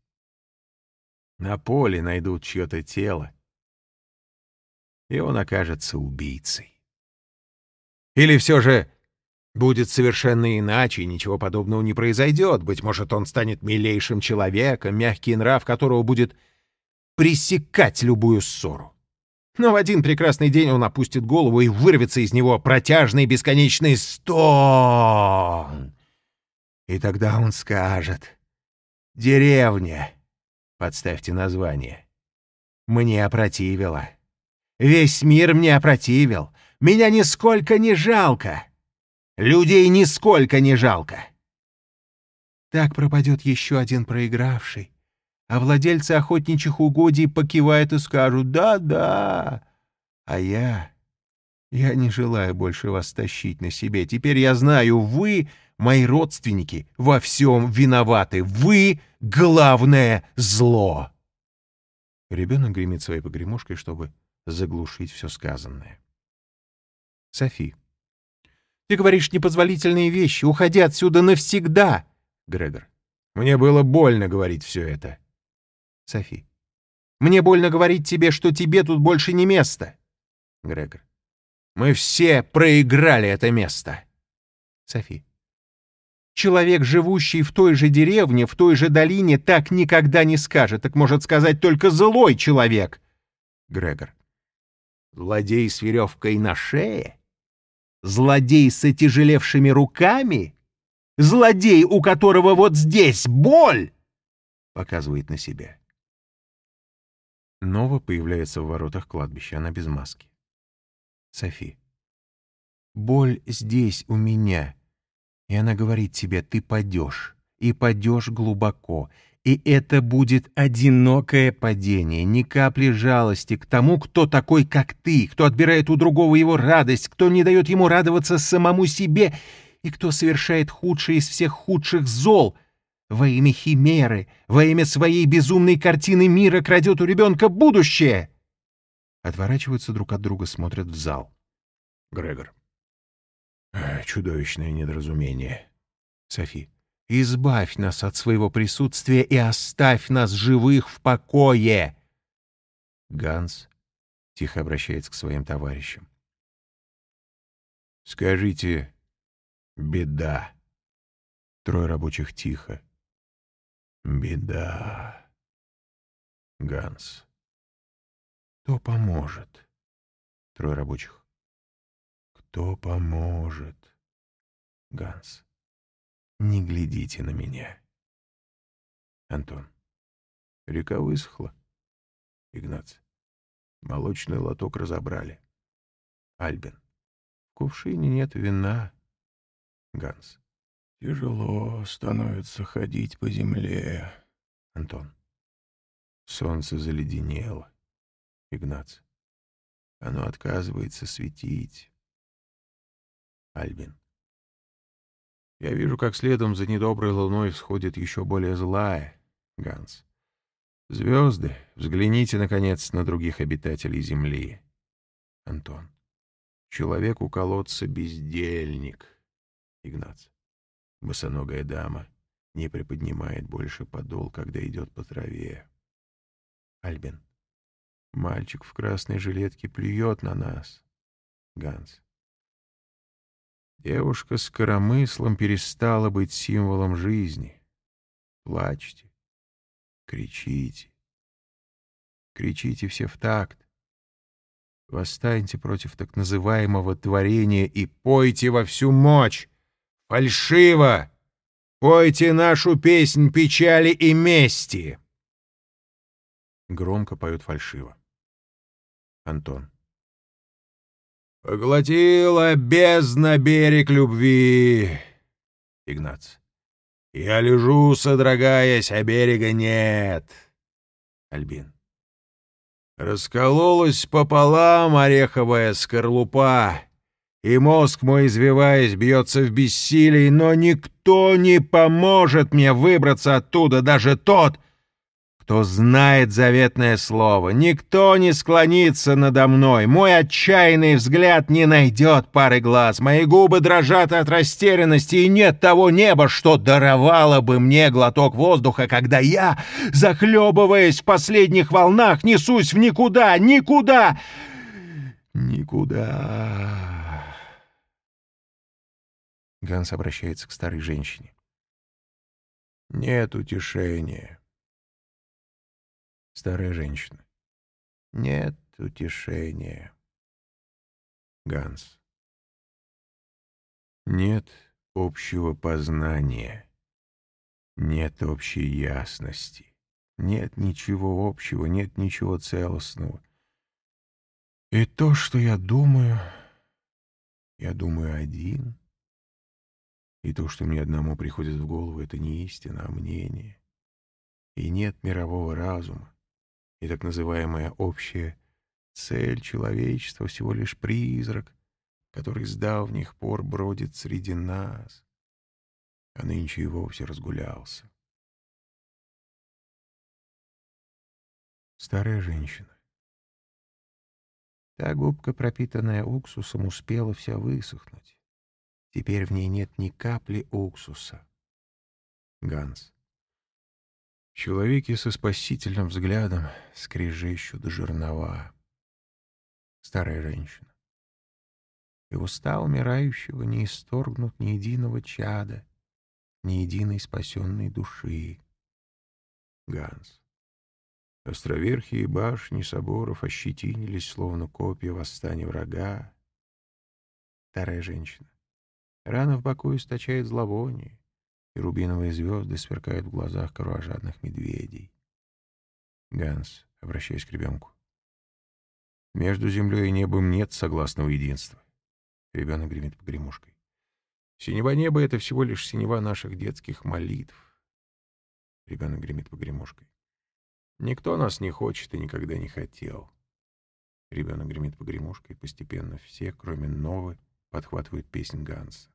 На поле найдут чье-то тело, и он окажется убийцей. Или все же будет совершенно иначе, и ничего подобного не произойдет. Быть может, он станет милейшим человеком, мягкий нрав которого будет пресекать любую ссору. Но в один прекрасный день он опустит голову, и вырвется из него протяжный бесконечный стон. И тогда он скажет: «Деревня, подставьте название, мне опротивила. Весь мир мне опротивил. Меня нисколько не жалко. Людей нисколько не жалко». Так пропадет еще один проигравший. А владельцы охотничьих угодий покивают и скажут: «Да-да». А я... Я не желаю больше вас тащить на себе. Теперь я знаю, вы, мои родственники, во всем виноваты. Вы — главное зло. Ребенок гремит своей погремушкой, чтобы заглушить все сказанное. Софи. Ты говоришь непозволительные вещи. Уходи отсюда навсегда. Грегор. Мне было больно говорить все это. Софи. Мне больно говорить тебе, что тебе тут больше не место. Грегор. Мы все проиграли это место. Софи. Человек, живущий в той же деревне, в той же долине, так никогда не скажет. Так может сказать только злой человек. Грегор. Злодей с веревкой на шее? Злодей с отяжелевшими руками? Злодей, у которого вот здесь боль? Показывает на себя. Нова появляется в воротах кладбища. Она без маски. Софи. Боль здесь, у меня. И она говорит тебе, ты падешь. И падешь глубоко. И это будет одинокое падение, ни капли жалости к тому, кто такой, как ты, кто отбирает у другого его радость, кто не дает ему радоваться самому себе и кто совершает худшее из всех худших зол. Во имя химеры, во имя своей безумной картины мира крадет у ребенка будущее. Отворачиваются друг от друга, смотрят в зал. Грегор. Чудовищное недоразумение. Софи. Избавь нас от своего присутствия и оставь нас живых в покое. Ганс тихо обращается к своим товарищам. Скажите, беда. Трое рабочих тихо. Беда. Ганс. Кто поможет? Трое рабочих. Кто поможет? Ганс. Не глядите на меня. Антон. Река высохла. Игнаций. Молочный лоток разобрали. Альбин. В кувшине нет вина. Ганс. Тяжело становится ходить по земле. Антон. Солнце заледенело. Игнаций. Оно отказывается светить. Альбин. Я вижу, как следом за недоброй луной всходит еще более злая. Ганс. Звезды, взгляните, наконец, на других обитателей земли. Антон. Человек у колодца бездельник. Игнаций. Босоногая дама не приподнимает больше подол, когда идет по траве. Альбин. Мальчик в красной жилетке плюет на нас. Ганс. Девушка с коромыслом перестала быть символом жизни. Плачьте, кричите. Кричите все в такт. Восстаньте против так называемого творения и пойте во всю мощь. Фальшиво! Пойте нашу песнь печали и мести. Громко поют фальшиво. Антон. Поглотила бездна берег любви. Игнаций. Я лежу, содрогаясь, а берега нет. Альбин. Раскололась пополам ореховая скорлупа, и мозг мой, извиваясь, бьется в бессилии, но никто не поможет мне выбраться оттуда, даже тот, кто знает заветное слово. Никто не склонится надо мной. Мой отчаянный взгляд не найдет пары глаз. Мои губы дрожат от растерянности, и нет того неба, что даровало бы мне глоток воздуха, когда я, захлебываясь в последних волнах, несусь в никуда, никуда, никуда. Ганс обращается к старой женщине. Нет утешения. Старая женщина. Нет утешения. Ганс. Нет общего познания. Нет общей ясности. Нет ничего общего, нет ничего целостного. И то, что я думаю, я думаю один. И то, что мне одному приходит в голову, это не истина, а мнение. И нет мирового разума. И так называемая общая цель человечества всего лишь призрак, который с давних пор бродит среди нас, а нынче и вовсе разгулялся. Старая женщина. Та губка, пропитанная уксусом, успела вся высохнуть. Теперь в ней нет ни капли уксуса. Ганс. Человеки со спасительным взглядом скрежещут жернова. Старая женщина. И уста умирающего не исторгнут ни единого чада, ни единой спасенной души. Ганс. Островерхи и башни соборов ощетинились, словно копья восстания врага. Старая женщина. Рана в боку источает зловоние, и рубиновые звезды сверкают в глазах кровожадных медведей. Ганс, обращаясь к ребенку. Между землей и небом нет согласного единства. Ребенок гремит погремушкой. Синева неба — это всего лишь синева наших детских молитв. Ребенок гремит погремушкой. Никто нас не хочет и никогда не хотел. Ребенок гремит погремушкой. Постепенно все, кроме Новы, подхватывают песнь Ганса.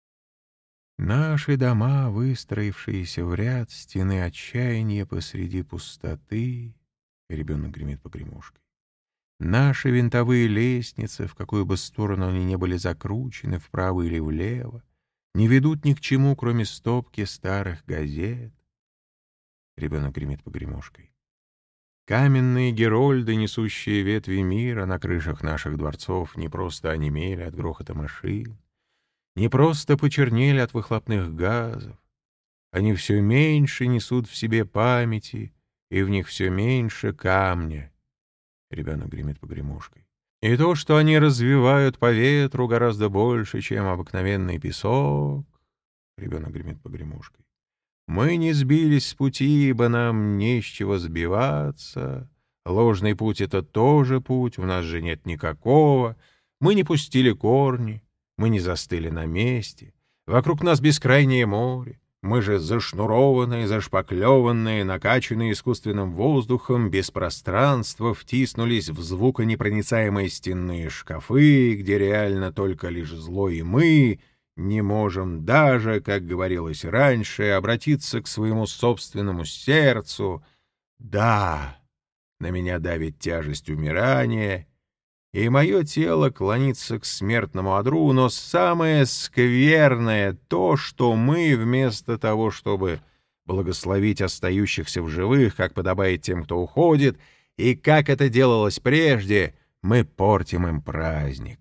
Наши дома, выстроившиеся в ряд, стены отчаяния посреди пустоты. Ребенок гремит погремушкой. Наши винтовые лестницы, в какую бы сторону они ни были закручены, вправо или влево, не ведут ни к чему, кроме стопки старых газет. Ребенок гремит погремушкой. Каменные герольды, несущие ветви мира на крышах наших дворцов, не просто онемели от грохота машин, не просто почернели от выхлопных газов. Они все меньше несут в себе памяти, и в них все меньше камня. Ребенок гремит погремушкой. И то, что они развивают по ветру, гораздо больше, чем обыкновенный песок. Ребенок гремит погремушкой. Мы не сбились с пути, ибо нам не с чего сбиваться. Ложный путь — это тоже путь, у нас же нет никакого. Мы не пустили корни, мы не застыли на месте. Вокруг нас бескрайнее море. Мы же зашнурованные, зашпаклеванные, накачанные искусственным воздухом, без пространства, втиснулись в звуконепроницаемые стенные шкафы, где реально только лишь зло и мы не можем даже, как говорилось раньше, обратиться к своему собственному сердцу. Да, на меня давит тяжесть умирания, и мое тело клонится к смертному одру, но самое скверное — то, что мы, вместо того, чтобы благословить остающихся в живых, как подобает тем, кто уходит, и как это делалось прежде, мы портим им праздник.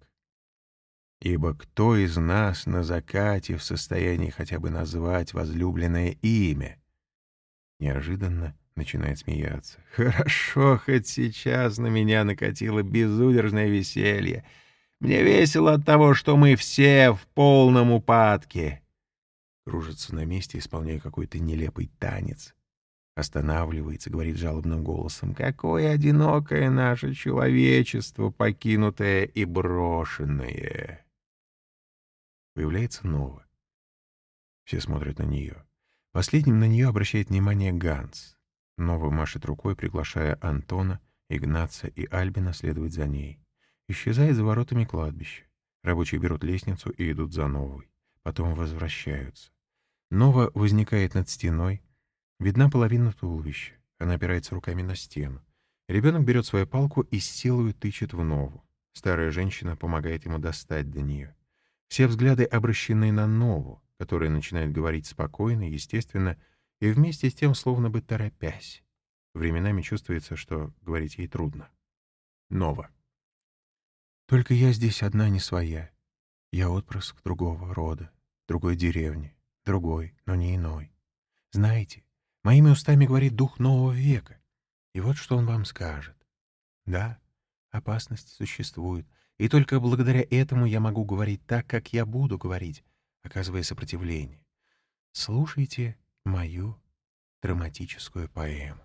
Ибо кто из нас на закате в состоянии хотя бы назвать возлюбленное имя? Неожиданно начинает смеяться. Хорошо, хоть сейчас на меня накатило безудержное веселье. Мне весело от того, что мы все в полном упадке. Кружится на месте, исполняя какой-то нелепый танец. Останавливается, говорит жалобным голосом. Какое одинокое наше человечество, покинутое и брошенное. Появляется Нова. Все смотрят на нее. Последним на нее обращает внимание Ганс. Нова машет рукой, приглашая Антона, Игнаца и Альбина следовать за ней. Исчезает за воротами кладбища. Рабочие берут лестницу и идут за Новой. Потом возвращаются. Нова возникает над стеной. Видна половина туловища. Она опирается руками на стену. Ребенок берет свою палку и с силой тычет в Нову. Старая женщина помогает ему достать до нее. Все взгляды обращены на Нову, которая начинает говорить спокойно, естественно, и вместе с тем словно бы торопясь. Временами чувствуется, что говорить ей трудно. Нова. «Только я здесь одна не своя. Я отпрыск другого рода, другой деревни, другой, но не иной. Знаете, моими устами говорит дух нового века, и вот что он вам скажет. Да, опасность существует, и только благодаря этому я могу говорить так, как я буду говорить, оказывая сопротивление. Слушайте мою драматическую поэму.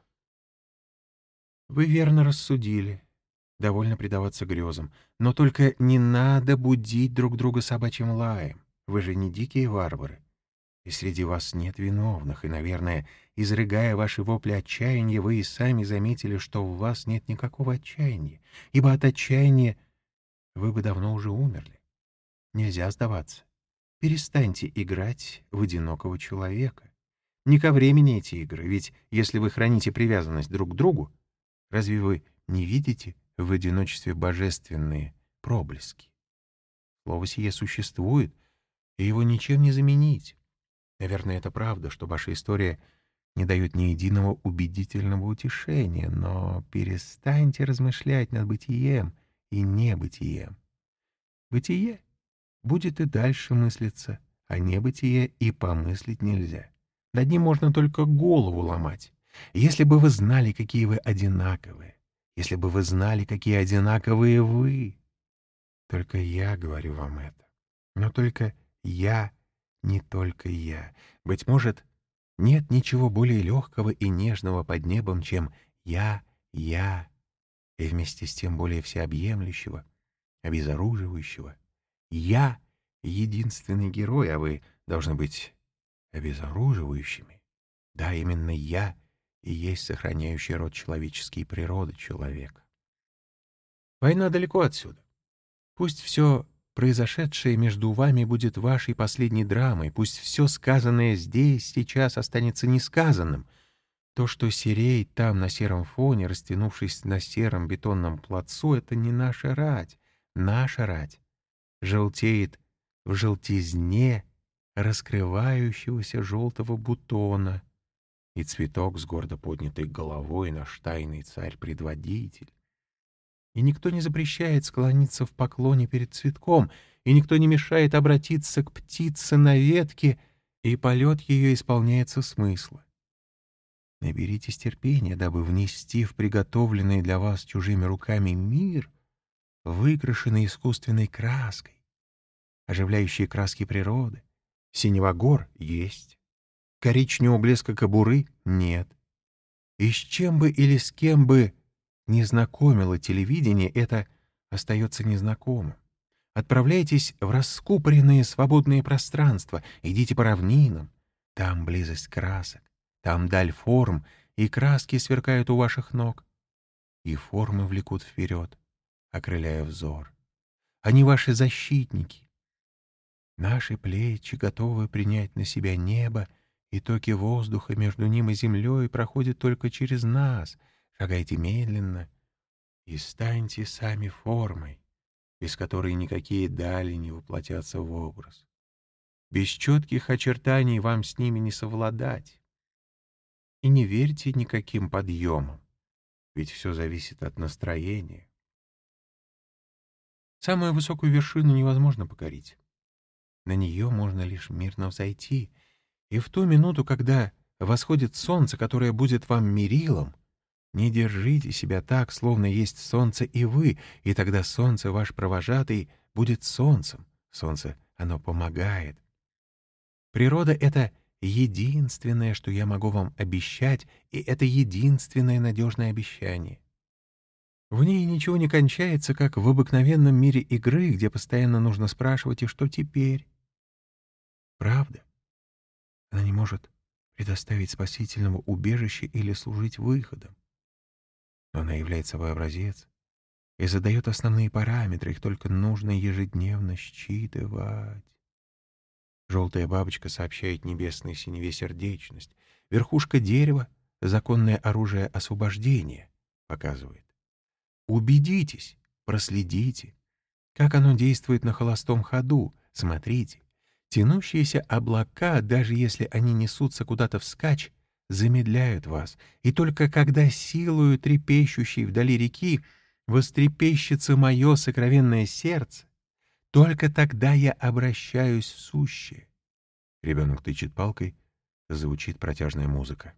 Вы верно рассудили. Довольно предаваться грезам. Но только не надо будить друг друга собачьим лаем. Вы же не дикие варвары. И среди вас нет виновных. И, наверное, изрыгая ваши вопли отчаяния, вы и сами заметили, что в вас нет никакого отчаяния. Ибо от отчаяния вы бы давно уже умерли. Нельзя сдаваться. Перестаньте играть в одинокого человека. Не ко времени эти игры, ведь если вы храните привязанность друг к другу, разве вы не видите в одиночестве божественные проблески? Слово сие существует, и его ничем не заменить. Наверное, это правда, что ваша история не дает ни единого убедительного утешения, но перестаньте размышлять над бытием и небытием. Бытие будет и дальше мыслиться, а небытие и помыслить нельзя. Над ним можно только голову ломать. Если бы вы знали, какие вы одинаковые, если бы вы знали, какие одинаковые вы. Только я говорю вам это. Но только я, не только я. Быть может, нет ничего более легкого и нежного под небом, чем я, я, и вместе с тем более всеобъемлющего, обезоруживающего. Я — единственный герой, а вы должны быть обезоруживающими. Да, именно я и есть сохраняющий род человеческий природы человека. Война далеко отсюда. Пусть все произошедшее между вами будет вашей последней драмой, пусть все сказанное здесь, сейчас останется несказанным. То, что сереет там на сером фоне, растянувшись на сером бетонном плацу, это не наша рать. Наша рать желтеет в желтизне раскрывающегося желтого бутона, и цветок с гордо поднятой головой наш тайный царь-предводитель. И никто не запрещает склониться в поклоне перед цветком, и никто не мешает обратиться к птице на ветке, и полет ее исполняется смысла. Наберитесь терпения, дабы внести в приготовленный для вас чужими руками мир, выкрашенный искусственной краской. Оживляющие краски природы. Синего гор есть. Коричневого блеска кобуры нет. И с чем бы или с кем бы не знакомило телевидение, это остается незнакомым. Отправляйтесь в раскупоренные свободные пространства, идите по равнинам. Там близость красок, там даль форм, и краски сверкают у ваших ног. И формы влекут вперед, окрыляя взор. Они ваши защитники. Наши плечи готовы принять на себя небо, и токи воздуха между ним и землей проходят только через нас. Шагайте медленно и станьте сами формой, без которой никакие дали не воплотятся в образ. Без четких очертаний вам с ними не совладать. И не верьте никаким подъемам, ведь все зависит от настроения. Самую высокую вершину невозможно покорить. На нее можно лишь мирно взойти, и в ту минуту, когда восходит солнце, которое будет вам мерилом, не держите себя так, словно есть солнце и вы, и тогда солнце, ваш провожатый, будет солнцем. Солнце, оно помогает. Природа — это единственное, что я могу вам обещать, и это единственное надежное обещание. В ней ничего не кончается, как в обыкновенном мире игры, где постоянно нужно спрашивать, и что теперь? Правда? Она не может предоставить спасительного убежища или служить выходом. Но она является собой образец и задает основные параметры, их только нужно ежедневно считывать. Желтая бабочка сообщает небесной синеве сердечность. Верхушка дерева — законное оружие освобождения, показывает. Убедитесь, проследите, как оно действует на холостом ходу, смотрите. Тянущиеся облака, даже если они несутся куда-то вскачь, замедляют вас, и только когда силою трепещущей вдали реки вострепещется мое сокровенное сердце, только тогда я обращаюсь в сущее. Ребенок тычет палкой, звучит протяжная музыка.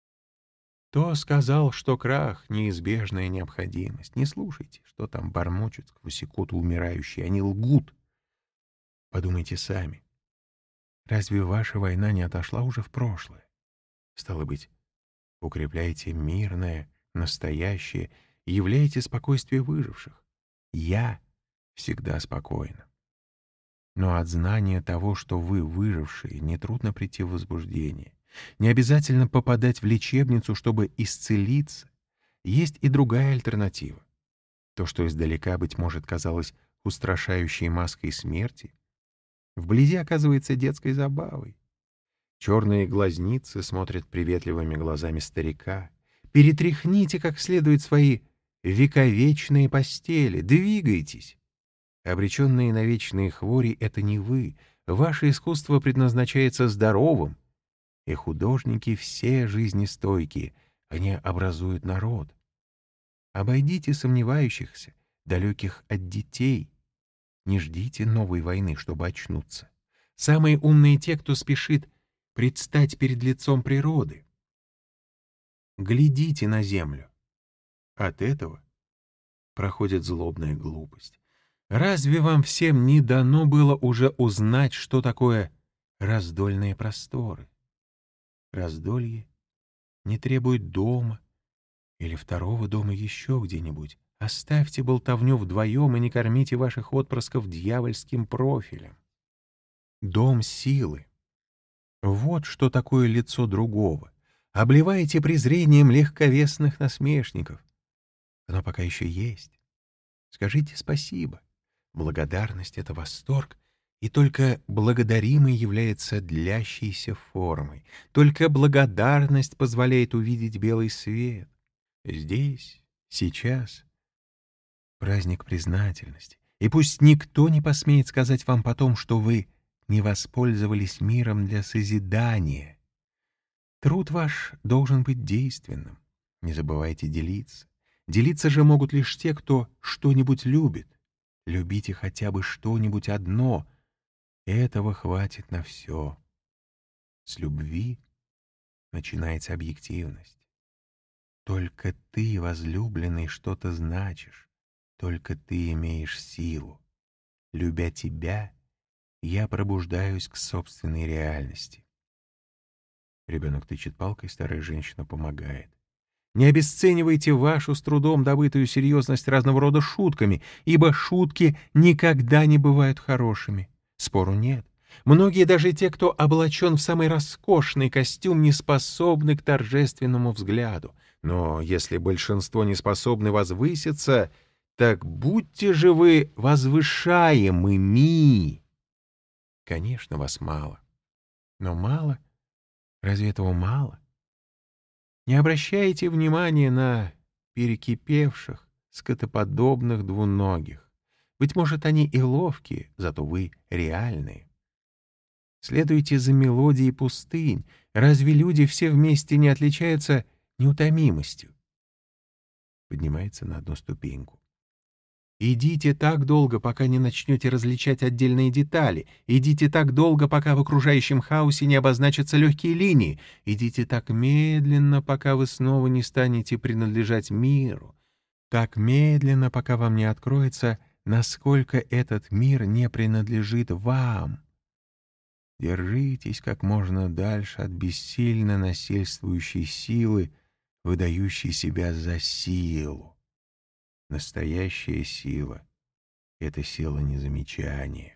Кто сказал, что крах — неизбежная необходимость? Не слушайте, что там бормочут сквозь икоту умирающие, они лгут. Подумайте сами. Разве ваша война не отошла уже в прошлое? Стало быть, укрепляйте мирное, настоящее, и являйте спокойствие выживших. Я всегда спокойна. Но от знания того, что вы выжившие, нетрудно прийти в возбуждение. Не обязательно попадать в лечебницу, чтобы исцелиться. Есть и другая альтернатива. То, что издалека, быть может, казалось устрашающей маской смерти, вблизи оказывается детской забавой. Черные глазницы смотрят приветливыми глазами старика. Перетряхните как следует свои вековечные постели, двигайтесь. Обреченные на вечные хвори — это не вы. Ваше искусство предназначается здоровым. И художники все жизнестойкие, они образуют народ. Обойдите сомневающихся, далеких от детей. Не ждите новой войны, чтобы очнуться. Самые умные те, кто спешит предстать перед лицом природы. Глядите на землю. От этого проходит злобная глупость. Разве вам всем не дано было уже узнать, что такое раздольные просторы? Раздолье не требует дома или второго дома еще где-нибудь. Оставьте болтовню вдвоем и не кормите ваших отпрысков дьявольским профилем. Дом силы. Вот что такое лицо другого. Обливаете презрением легковесных насмешников. Оно пока еще есть. Скажите спасибо. Благодарность — это восторг, и только благодаримый является длящейся формой. Только благодарность позволяет увидеть белый свет. Здесь, сейчас праздник признательности. И пусть никто не посмеет сказать вам потом, что вы не воспользовались миром для созидания. Труд ваш должен быть действенным. Не забывайте делиться. Делиться же могут лишь те, кто что-нибудь любит. Любите хотя бы что-нибудь одно. Этого хватит на все. С любви начинается объективность. Только ты, возлюбленный, что-то значишь. Только ты имеешь силу. Любя тебя, я пробуждаюсь к собственной реальности. Ребенок тычет палкой, старая женщина помогает. Не обесценивайте вашу с трудом добытую серьезность разного рода шутками, ибо шутки никогда не бывают хорошими. Спору нет. Многие, даже те, кто облачен в самый роскошный костюм, не способны к торжественному взгляду. Но если большинство не способны возвыситься, так будьте же вы возвышаемыми. Конечно, вас мало. Но мало? Разве этого мало? Не обращайте внимания на перекипевших, скотоподобных двуногих. Быть может, они и ловкие, зато вы реальные. Следуйте за мелодией пустынь. Разве люди все вместе не отличаются неутомимостью? Поднимается на одну ступеньку. Идите так долго, пока не начнете различать отдельные детали. Идите так долго, пока в окружающем хаосе не обозначатся легкие линии. Идите так медленно, пока вы снова не станете принадлежать миру. Так медленно, пока вам не откроется, насколько этот мир не принадлежит вам. Держитесь как можно дальше от бессильно насильствующей силы, выдающей себя за силу. Настоящая сила — это сила незамечания.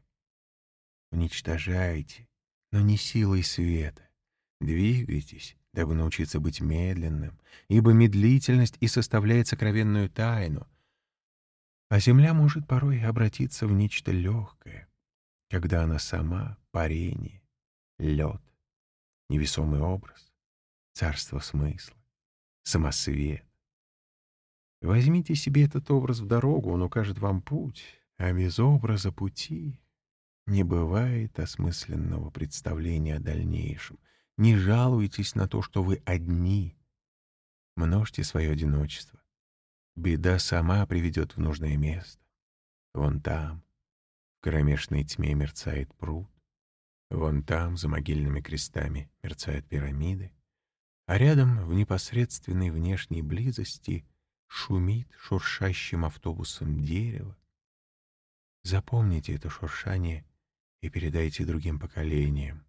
Уничтожайте, но не силой света. Двигайтесь, дабы научиться быть медленным, ибо медлительность и составляет сокровенную тайну. А земля может порой обратиться в нечто легкое, когда она сама — парение, лед, невесомый образ, царство смысла, самосвет. Возьмите себе этот образ в дорогу, он укажет вам путь, а без образа пути не бывает осмысленного представления о дальнейшем. Не жалуйтесь на то, что вы одни. Множьте свое одиночество. Беда сама приведет в нужное место. Вон там, в кромешной тьме, мерцает пруд. Вон там, за могильными крестами, мерцают пирамиды. А рядом, в непосредственной внешней близости, шумит шуршащим автобусом дерево. Запомните это шуршание и передайте другим поколениям.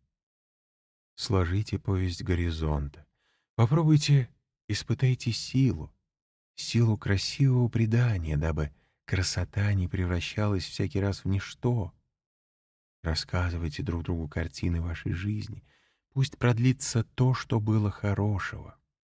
Сложите повесть горизонта. Попробуйте, испытайте силу, силу красивого предания, дабы красота не превращалась всякий раз в ничто. Рассказывайте друг другу картины вашей жизни. Пусть продлится то, что было хорошего.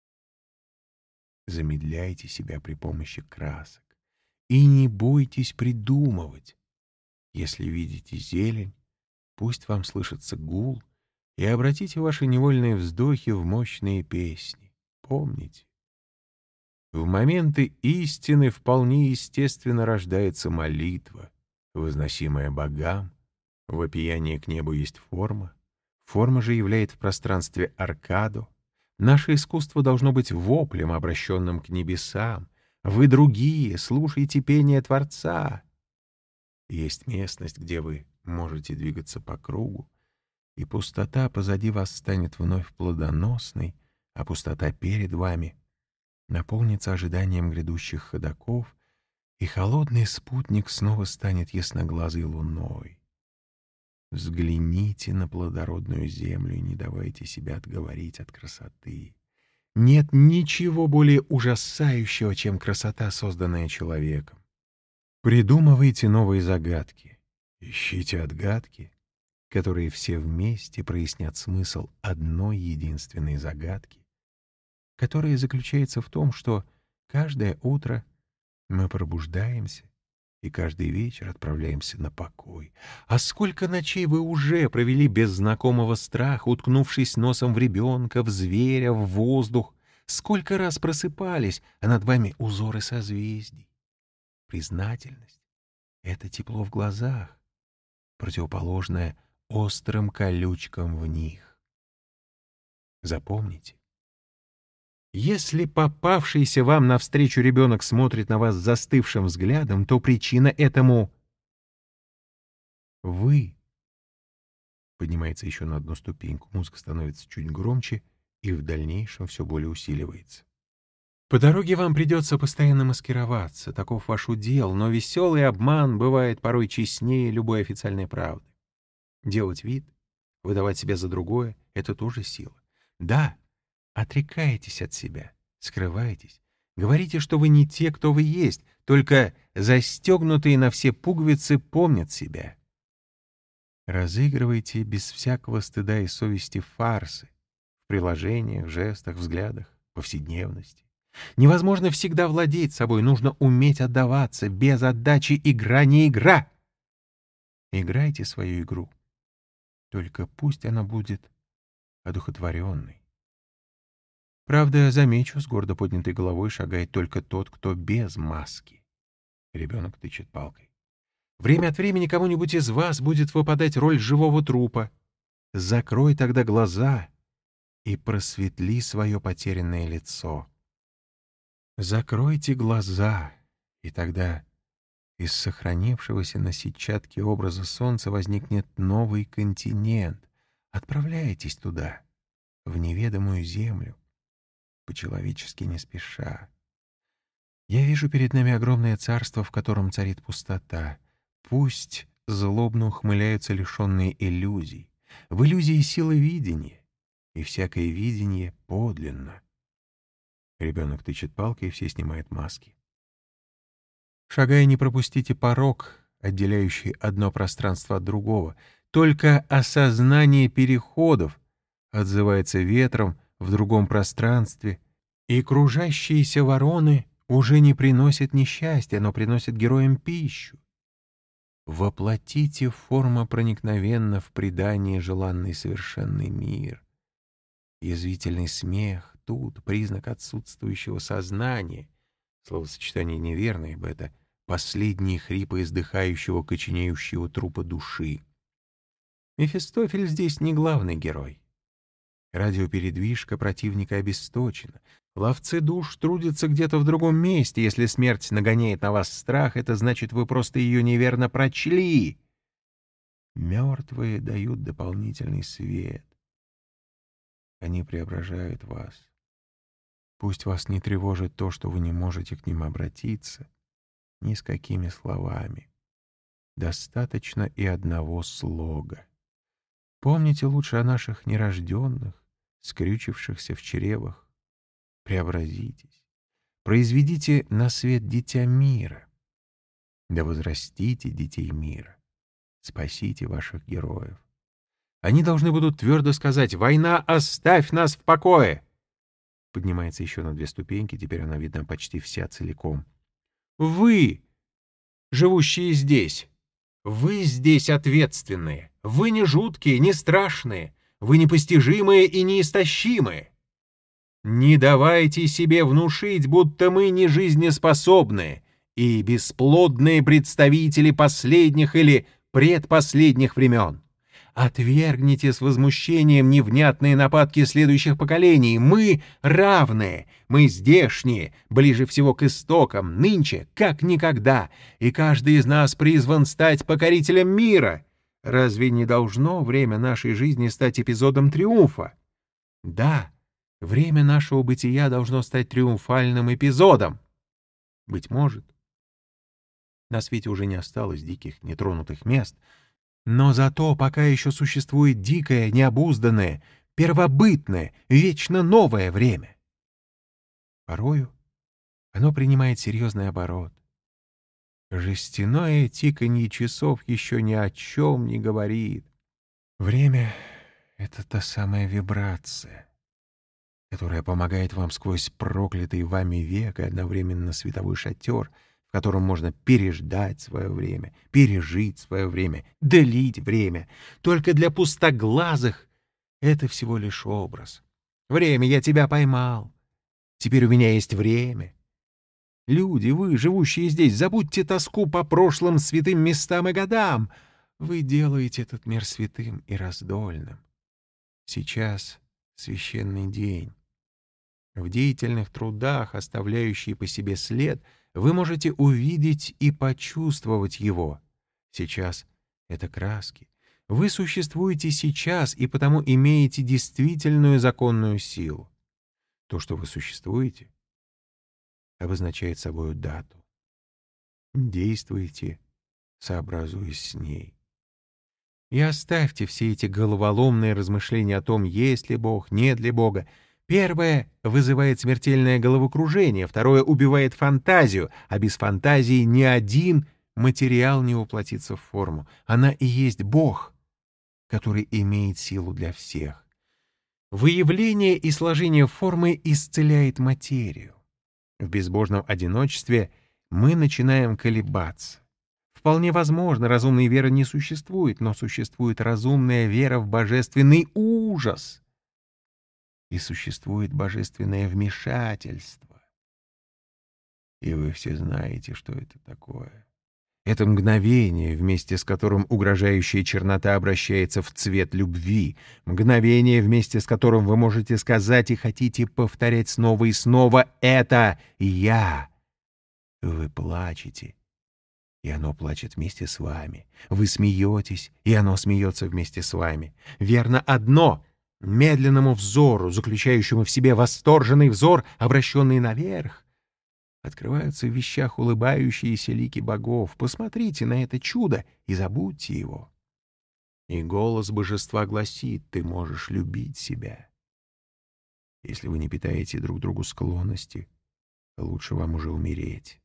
Замедляйте себя при помощи красок. И не бойтесь придумывать. Если видите зелень, пусть вам слышится гул, и обратите ваши невольные вздохи в мощные песни. Помните, в моменты истины вполне естественно рождается молитва, возносимая богам. Вопияние к небу есть форма. Форма же являет в пространстве аркаду. Наше искусство должно быть воплем, обращенным к небесам. Вы другие, слушайте пение Творца. Есть местность, где вы можете двигаться по кругу, и пустота позади вас станет вновь плодоносной, а пустота перед вами наполнится ожиданием грядущих ходоков, и холодный спутник снова станет ясноглазой луной. Взгляните на плодородную землю и не давайте себя отговорить от красоты. Нет ничего более ужасающего, чем красота, созданная человеком. Придумывайте новые загадки, ищите отгадки, которые все вместе прояснят смысл одной единственной загадки, которая заключается в том, что каждое утро мы пробуждаемся и каждый вечер отправляемся на покой. А сколько ночей вы уже провели без знакомого страха, уткнувшись носом в ребенка, в зверя, в воздух? Сколько раз просыпались, а над вами узоры созвездий? Признательность — это тепло в глазах, противоположное острым колючкам в них. Запомните, если попавшийся вам навстречу ребенок смотрит на вас застывшим взглядом, то причина этому — вы. Поднимается еще на одну ступеньку, музыка становится чуть громче и в дальнейшем все более усиливается. По дороге вам придется постоянно маскироваться, таков ваш удел, но веселый обман бывает порой честнее любой официальной правды. Делать вид, выдавать себя за другое — это тоже сила. Да, отрекаетесь от себя, скрываетесь, говорите, что вы не те, кто вы есть, только застегнутые на все пуговицы помнят себя. Разыгрывайте без всякого стыда и совести фарсы в приложениях, жестах, взглядах, повседневности. Невозможно всегда владеть собой, нужно уметь отдаваться. Без отдачи игра не игра. Играйте свою игру, только пусть она будет одухотворенной. Правда, замечу, с гордо поднятой головой шагает только тот, кто без маски. Ребенок тычет палкой. Время от времени кому-нибудь из вас будет выпадать роль живого трупа. Закрой тогда глаза и просветли свое потерянное лицо. Закройте глаза, и тогда из сохранившегося на сетчатке образа солнца возникнет новый континент. Отправляйтесь туда, в неведомую землю, по-человечески не спеша. Я вижу перед нами огромное царство, в котором царит пустота. Пусть злобно ухмыляются лишенные иллюзий. В иллюзии сила видения, и всякое видение подлинно. Ребенок тычет палкой, и все снимают маски. Шагая, не пропустите порог, отделяющий одно пространство от другого. Только осознание переходов отзывается ветром в другом пространстве, и кружащиеся вороны уже не приносят несчастья, но приносят героям пищу. Воплотите форма проникновенно в предание желанный совершенный мир. Язвительный смех тут признак отсутствующего сознания. Словосочетание неверное, ибо это последние хрипы издыхающего, коченеющего трупа души. Мефистофель здесь не главный герой. Радиопередвижка противника обесточена. Ловцы душ трудятся где-то в другом месте. Если смерть нагоняет на вас страх, это значит, вы просто ее неверно прочли. Мертвые дают дополнительный свет. Они преображают вас. Пусть вас не тревожит то, что вы не можете к ним обратиться ни с какими словами. Достаточно и одного слога. Помните лучше о наших нерожденных, скрючившихся в чревах. Преобразитесь, произведите на свет дитя мира. Да возрастите детей мира, спасите ваших героев. Они должны будут твердо сказать: «Война, оставь нас в покое!» Поднимается еще на две ступеньки, теперь она видна почти вся целиком. Вы, живущие здесь, вы здесь ответственные, вы не жуткие, не страшные, вы непостижимые и неистощимые. Не давайте себе внушить, будто мы не жизнеспособные и бесплодные представители последних или предпоследних времен. Отвергните с возмущением невнятные нападки следующих поколений. Мы равные, мы здешние, ближе всего к истокам, нынче, как никогда, и каждый из нас призван стать покорителем мира. Разве не должно время нашей жизни стать эпизодом триумфа? Да, время нашего бытия должно стать триумфальным эпизодом. Быть может, на свете уже не осталось диких, нетронутых мест, но зато пока еще существует дикое, необузданное, первобытное, вечно новое время. Порою оно принимает серьезный оборот. Жестяное тиканье часов еще ни о чем не говорит. Время — это та самая вибрация, которая помогает вам сквозь проклятый вами век и одновременно световой шатер, в котором можно переждать свое время, пережить свое время, делить время. Только для пустоглазых это всего лишь образ. Время, я тебя поймал. Теперь у меня есть время. Люди, вы, живущие здесь, забудьте тоску по прошлым святым местам и годам. Вы делаете этот мир святым и раздольным. Сейчас священный день. В деятельных трудах, оставляющие по себе след, вы можете увидеть и почувствовать его. Сейчас это краски. Вы существуете сейчас и потому имеете действительную законную силу. То, что вы существуете, обозначает собою дату. Действуйте, сообразуясь с ней. И оставьте все эти головоломные размышления о том, есть ли Бог, нет ли Бога. Первое вызывает смертельное головокружение, второе убивает фантазию, а без фантазии ни один материал не воплотится в форму. Она и есть Бог, который имеет силу для всех. Выявление и сложение формы исцеляет материю. В безбожном одиночестве мы начинаем колебаться. Вполне возможно, разумной веры не существует, но существует разумная вера в божественный ужас. И существует божественное вмешательство. И вы все знаете, что это такое. Это мгновение, вместе с которым угрожающая чернота обращается в цвет любви. Мгновение, вместе с которым вы можете сказать и хотите повторять снова и снова «это я». Вы плачете, и оно плачет вместе с вами. Вы смеетесь, и оно смеется вместе с вами. Верно одно — медленному взору, заключающему в себе восторженный взор, обращенный наверх, открываются в вещах улыбающиеся лики богов. Посмотрите на это чудо и забудьте его. И голос божества гласит: ты можешь любить себя. Если вы не питаете друг другу склонности, лучше вам уже умереть.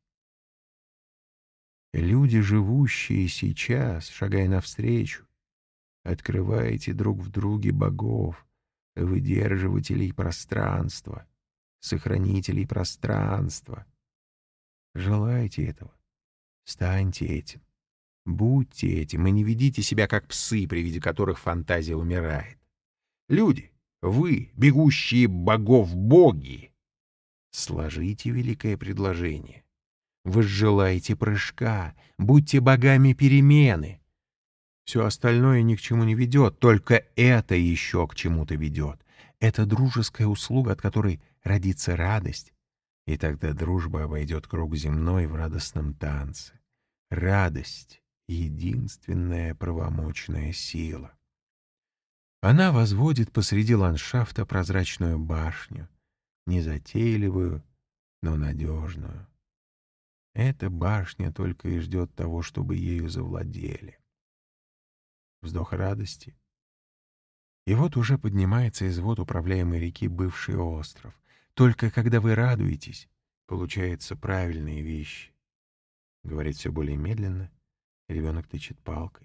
Люди, живущие сейчас, шагая навстречу, открываете друг в друге богов, выдерживателей пространства, сохранителей пространства. Желайте этого, станьте этим, будьте этим и не ведите себя как псы, при виде которых фантазия умирает. Люди, вы, бегущие богов-боги, сложите великое предложение. Вы желаете прыжка, будьте богами перемены. Все остальное ни к чему не ведет, только это еще к чему-то ведет. Это дружеская услуга, от которой родится радость, и тогда дружба обойдет круг земной в радостном танце. Радость — единственная правомочная сила. Она возводит посреди ландшафта прозрачную башню, незатейливую, но надежную. Эта башня только и ждет того, чтобы ею завладели. Вздох радости. И вот уже поднимается из вод управляемой реки бывший остров. Только когда вы радуетесь, получаются правильные вещи. Говорит все более медленно, ребенок тычет палкой.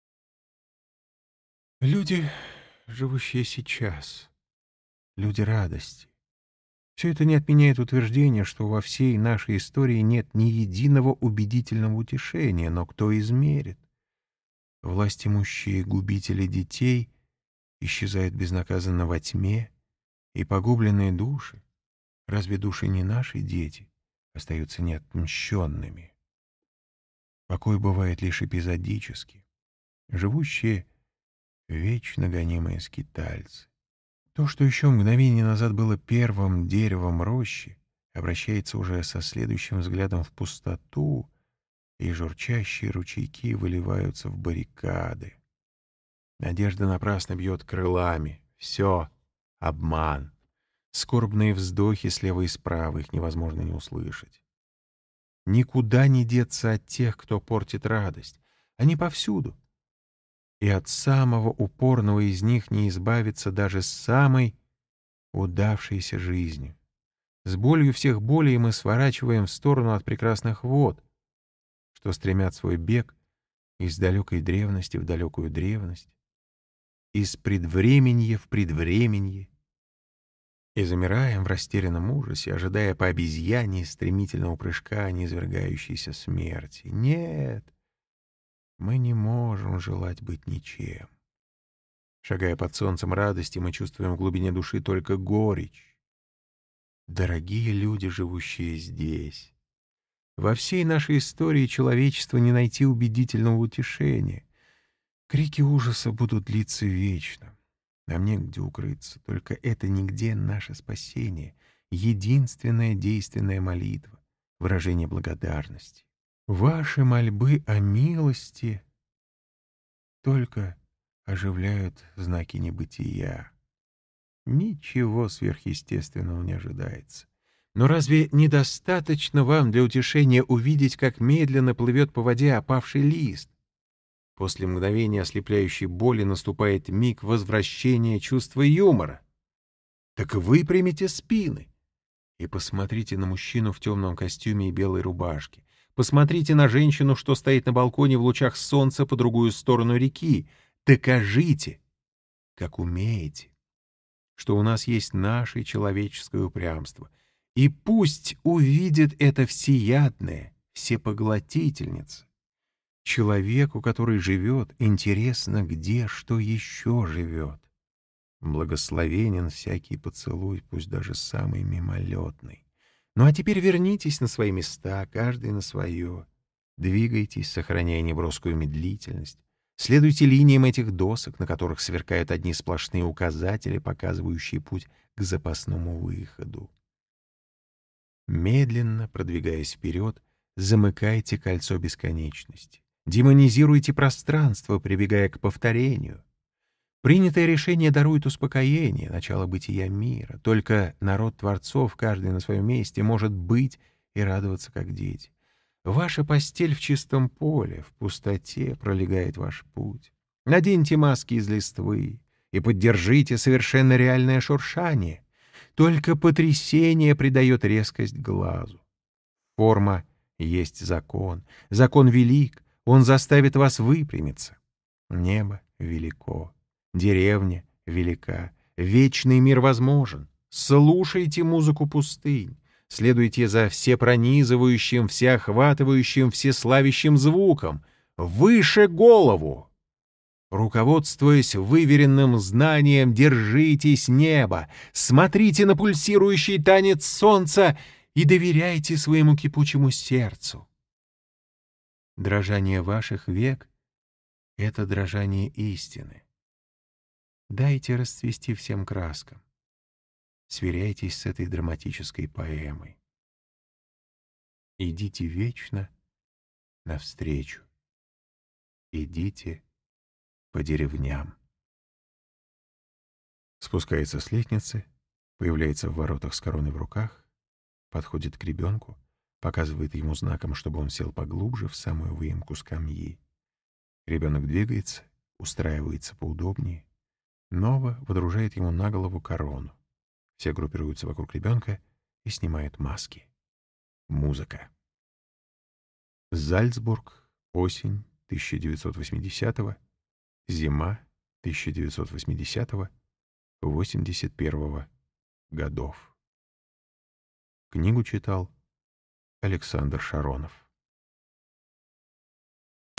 Люди, живущие сейчас, люди радости. Все это не отменяет утверждение, что во всей нашей истории нет ни единого убедительного утешения, но кто измерит? Власть имущие губители детей исчезают безнаказанно во тьме, и погубленные души, разве души не наши дети, остаются неотмщенными? Покой бывает лишь эпизодически. Живущие вечно гонимые скитальцы. То, что еще мгновение назад было первым деревом рощи, обращается уже со следующим взглядом в пустоту, и журчащие ручейки выливаются в баррикады. Надежда напрасно бьет крылами. Все — обман. Скорбные вздохи слева и справа, их невозможно не услышать. Никуда не деться от тех, кто портит радость. Они повсюду. И от самого упорного из них не избавиться даже с самой удавшейся жизнью. С болью всех болей мы сворачиваем в сторону от прекрасных вод, что стремят свой бег из далекой древности в далекую древность, из предвременья в предвременье, и замираем в растерянном ужасе, ожидая по обезьяне стремительного прыжка низвергающейся смерти. Нет, мы не можем желать быть ничем. Шагая под солнцем радости, мы чувствуем в глубине души только горечь. Дорогие люди, живущие здесь, во всей нашей истории человечества не найти убедительного утешения. Крики ужаса будут длиться вечно. Нам негде укрыться, только это нигде наше спасение, единственная действенная молитва, выражение благодарности. Ваши мольбы о милости только оживляют знаки небытия. Ничего сверхъестественного не ожидается. Но разве недостаточно вам для утешения увидеть, как медленно плывет по воде опавший лист? После мгновения ослепляющей боли наступает миг возвращения чувства юмора. Так выпрямите спины и посмотрите на мужчину в темном костюме и белой рубашке. Посмотрите на женщину, что стоит на балконе в лучах солнца по другую сторону реки. Докажите, как умеете, что у нас есть наше человеческое упрямство. И пусть увидит это всеядная, всепоглотительница. Человеку, который живет, интересно, где, что еще живет. Благословенен всякий поцелуй, пусть даже самый мимолетный. Ну а теперь вернитесь на свои места, каждый на свое. Двигайтесь, сохраняя неброскую медлительность. Следуйте линиям этих досок, на которых сверкают одни сплошные указатели, показывающие путь к запасному выходу. Медленно, продвигаясь вперед, замыкайте кольцо бесконечности. Демонизируйте пространство, прибегая к повторению. Принятое решение дарует успокоение, начало бытия мира. Только народ творцов, каждый на своем месте, может быть и радоваться, как дети. Ваша постель в чистом поле, в пустоте пролегает ваш путь. Наденьте маски из листвы и поддержите совершенно реальное шуршание. Только потрясение придает резкость глазу. Форма есть закон. Закон велик, он заставит вас выпрямиться. Небо велико, деревня велика, вечный мир возможен. Слушайте музыку пустынь, следуйте за всепронизывающим, всеохватывающим, всеславящим звуком. Выше голову! Руководствуясь выверенным знанием, держитесь неба, смотрите на пульсирующий танец солнца и доверяйте своему кипучему сердцу. Дрожание ваших век — это дрожание истины. Дайте расцвести всем краскам. Сверяйтесь с этой драматической поэмой. Идите вечно навстречу. Идите по деревням. Спускается с лестницы, появляется в воротах с короной в руках, подходит к ребенку, показывает ему знаком, чтобы он сел поглубже в самую выемку скамьи. Ребенок двигается, устраивается поудобнее. Нова водружает ему на голову корону. Все группируются вокруг ребенка и снимают маски. Музыка. Зальцбург, осень тысяча девятьсот восьмидесятого, зима тысяча девятьсот восьмидесятого — восемьдесят первого годов. Книгу читал Александр Шаронов.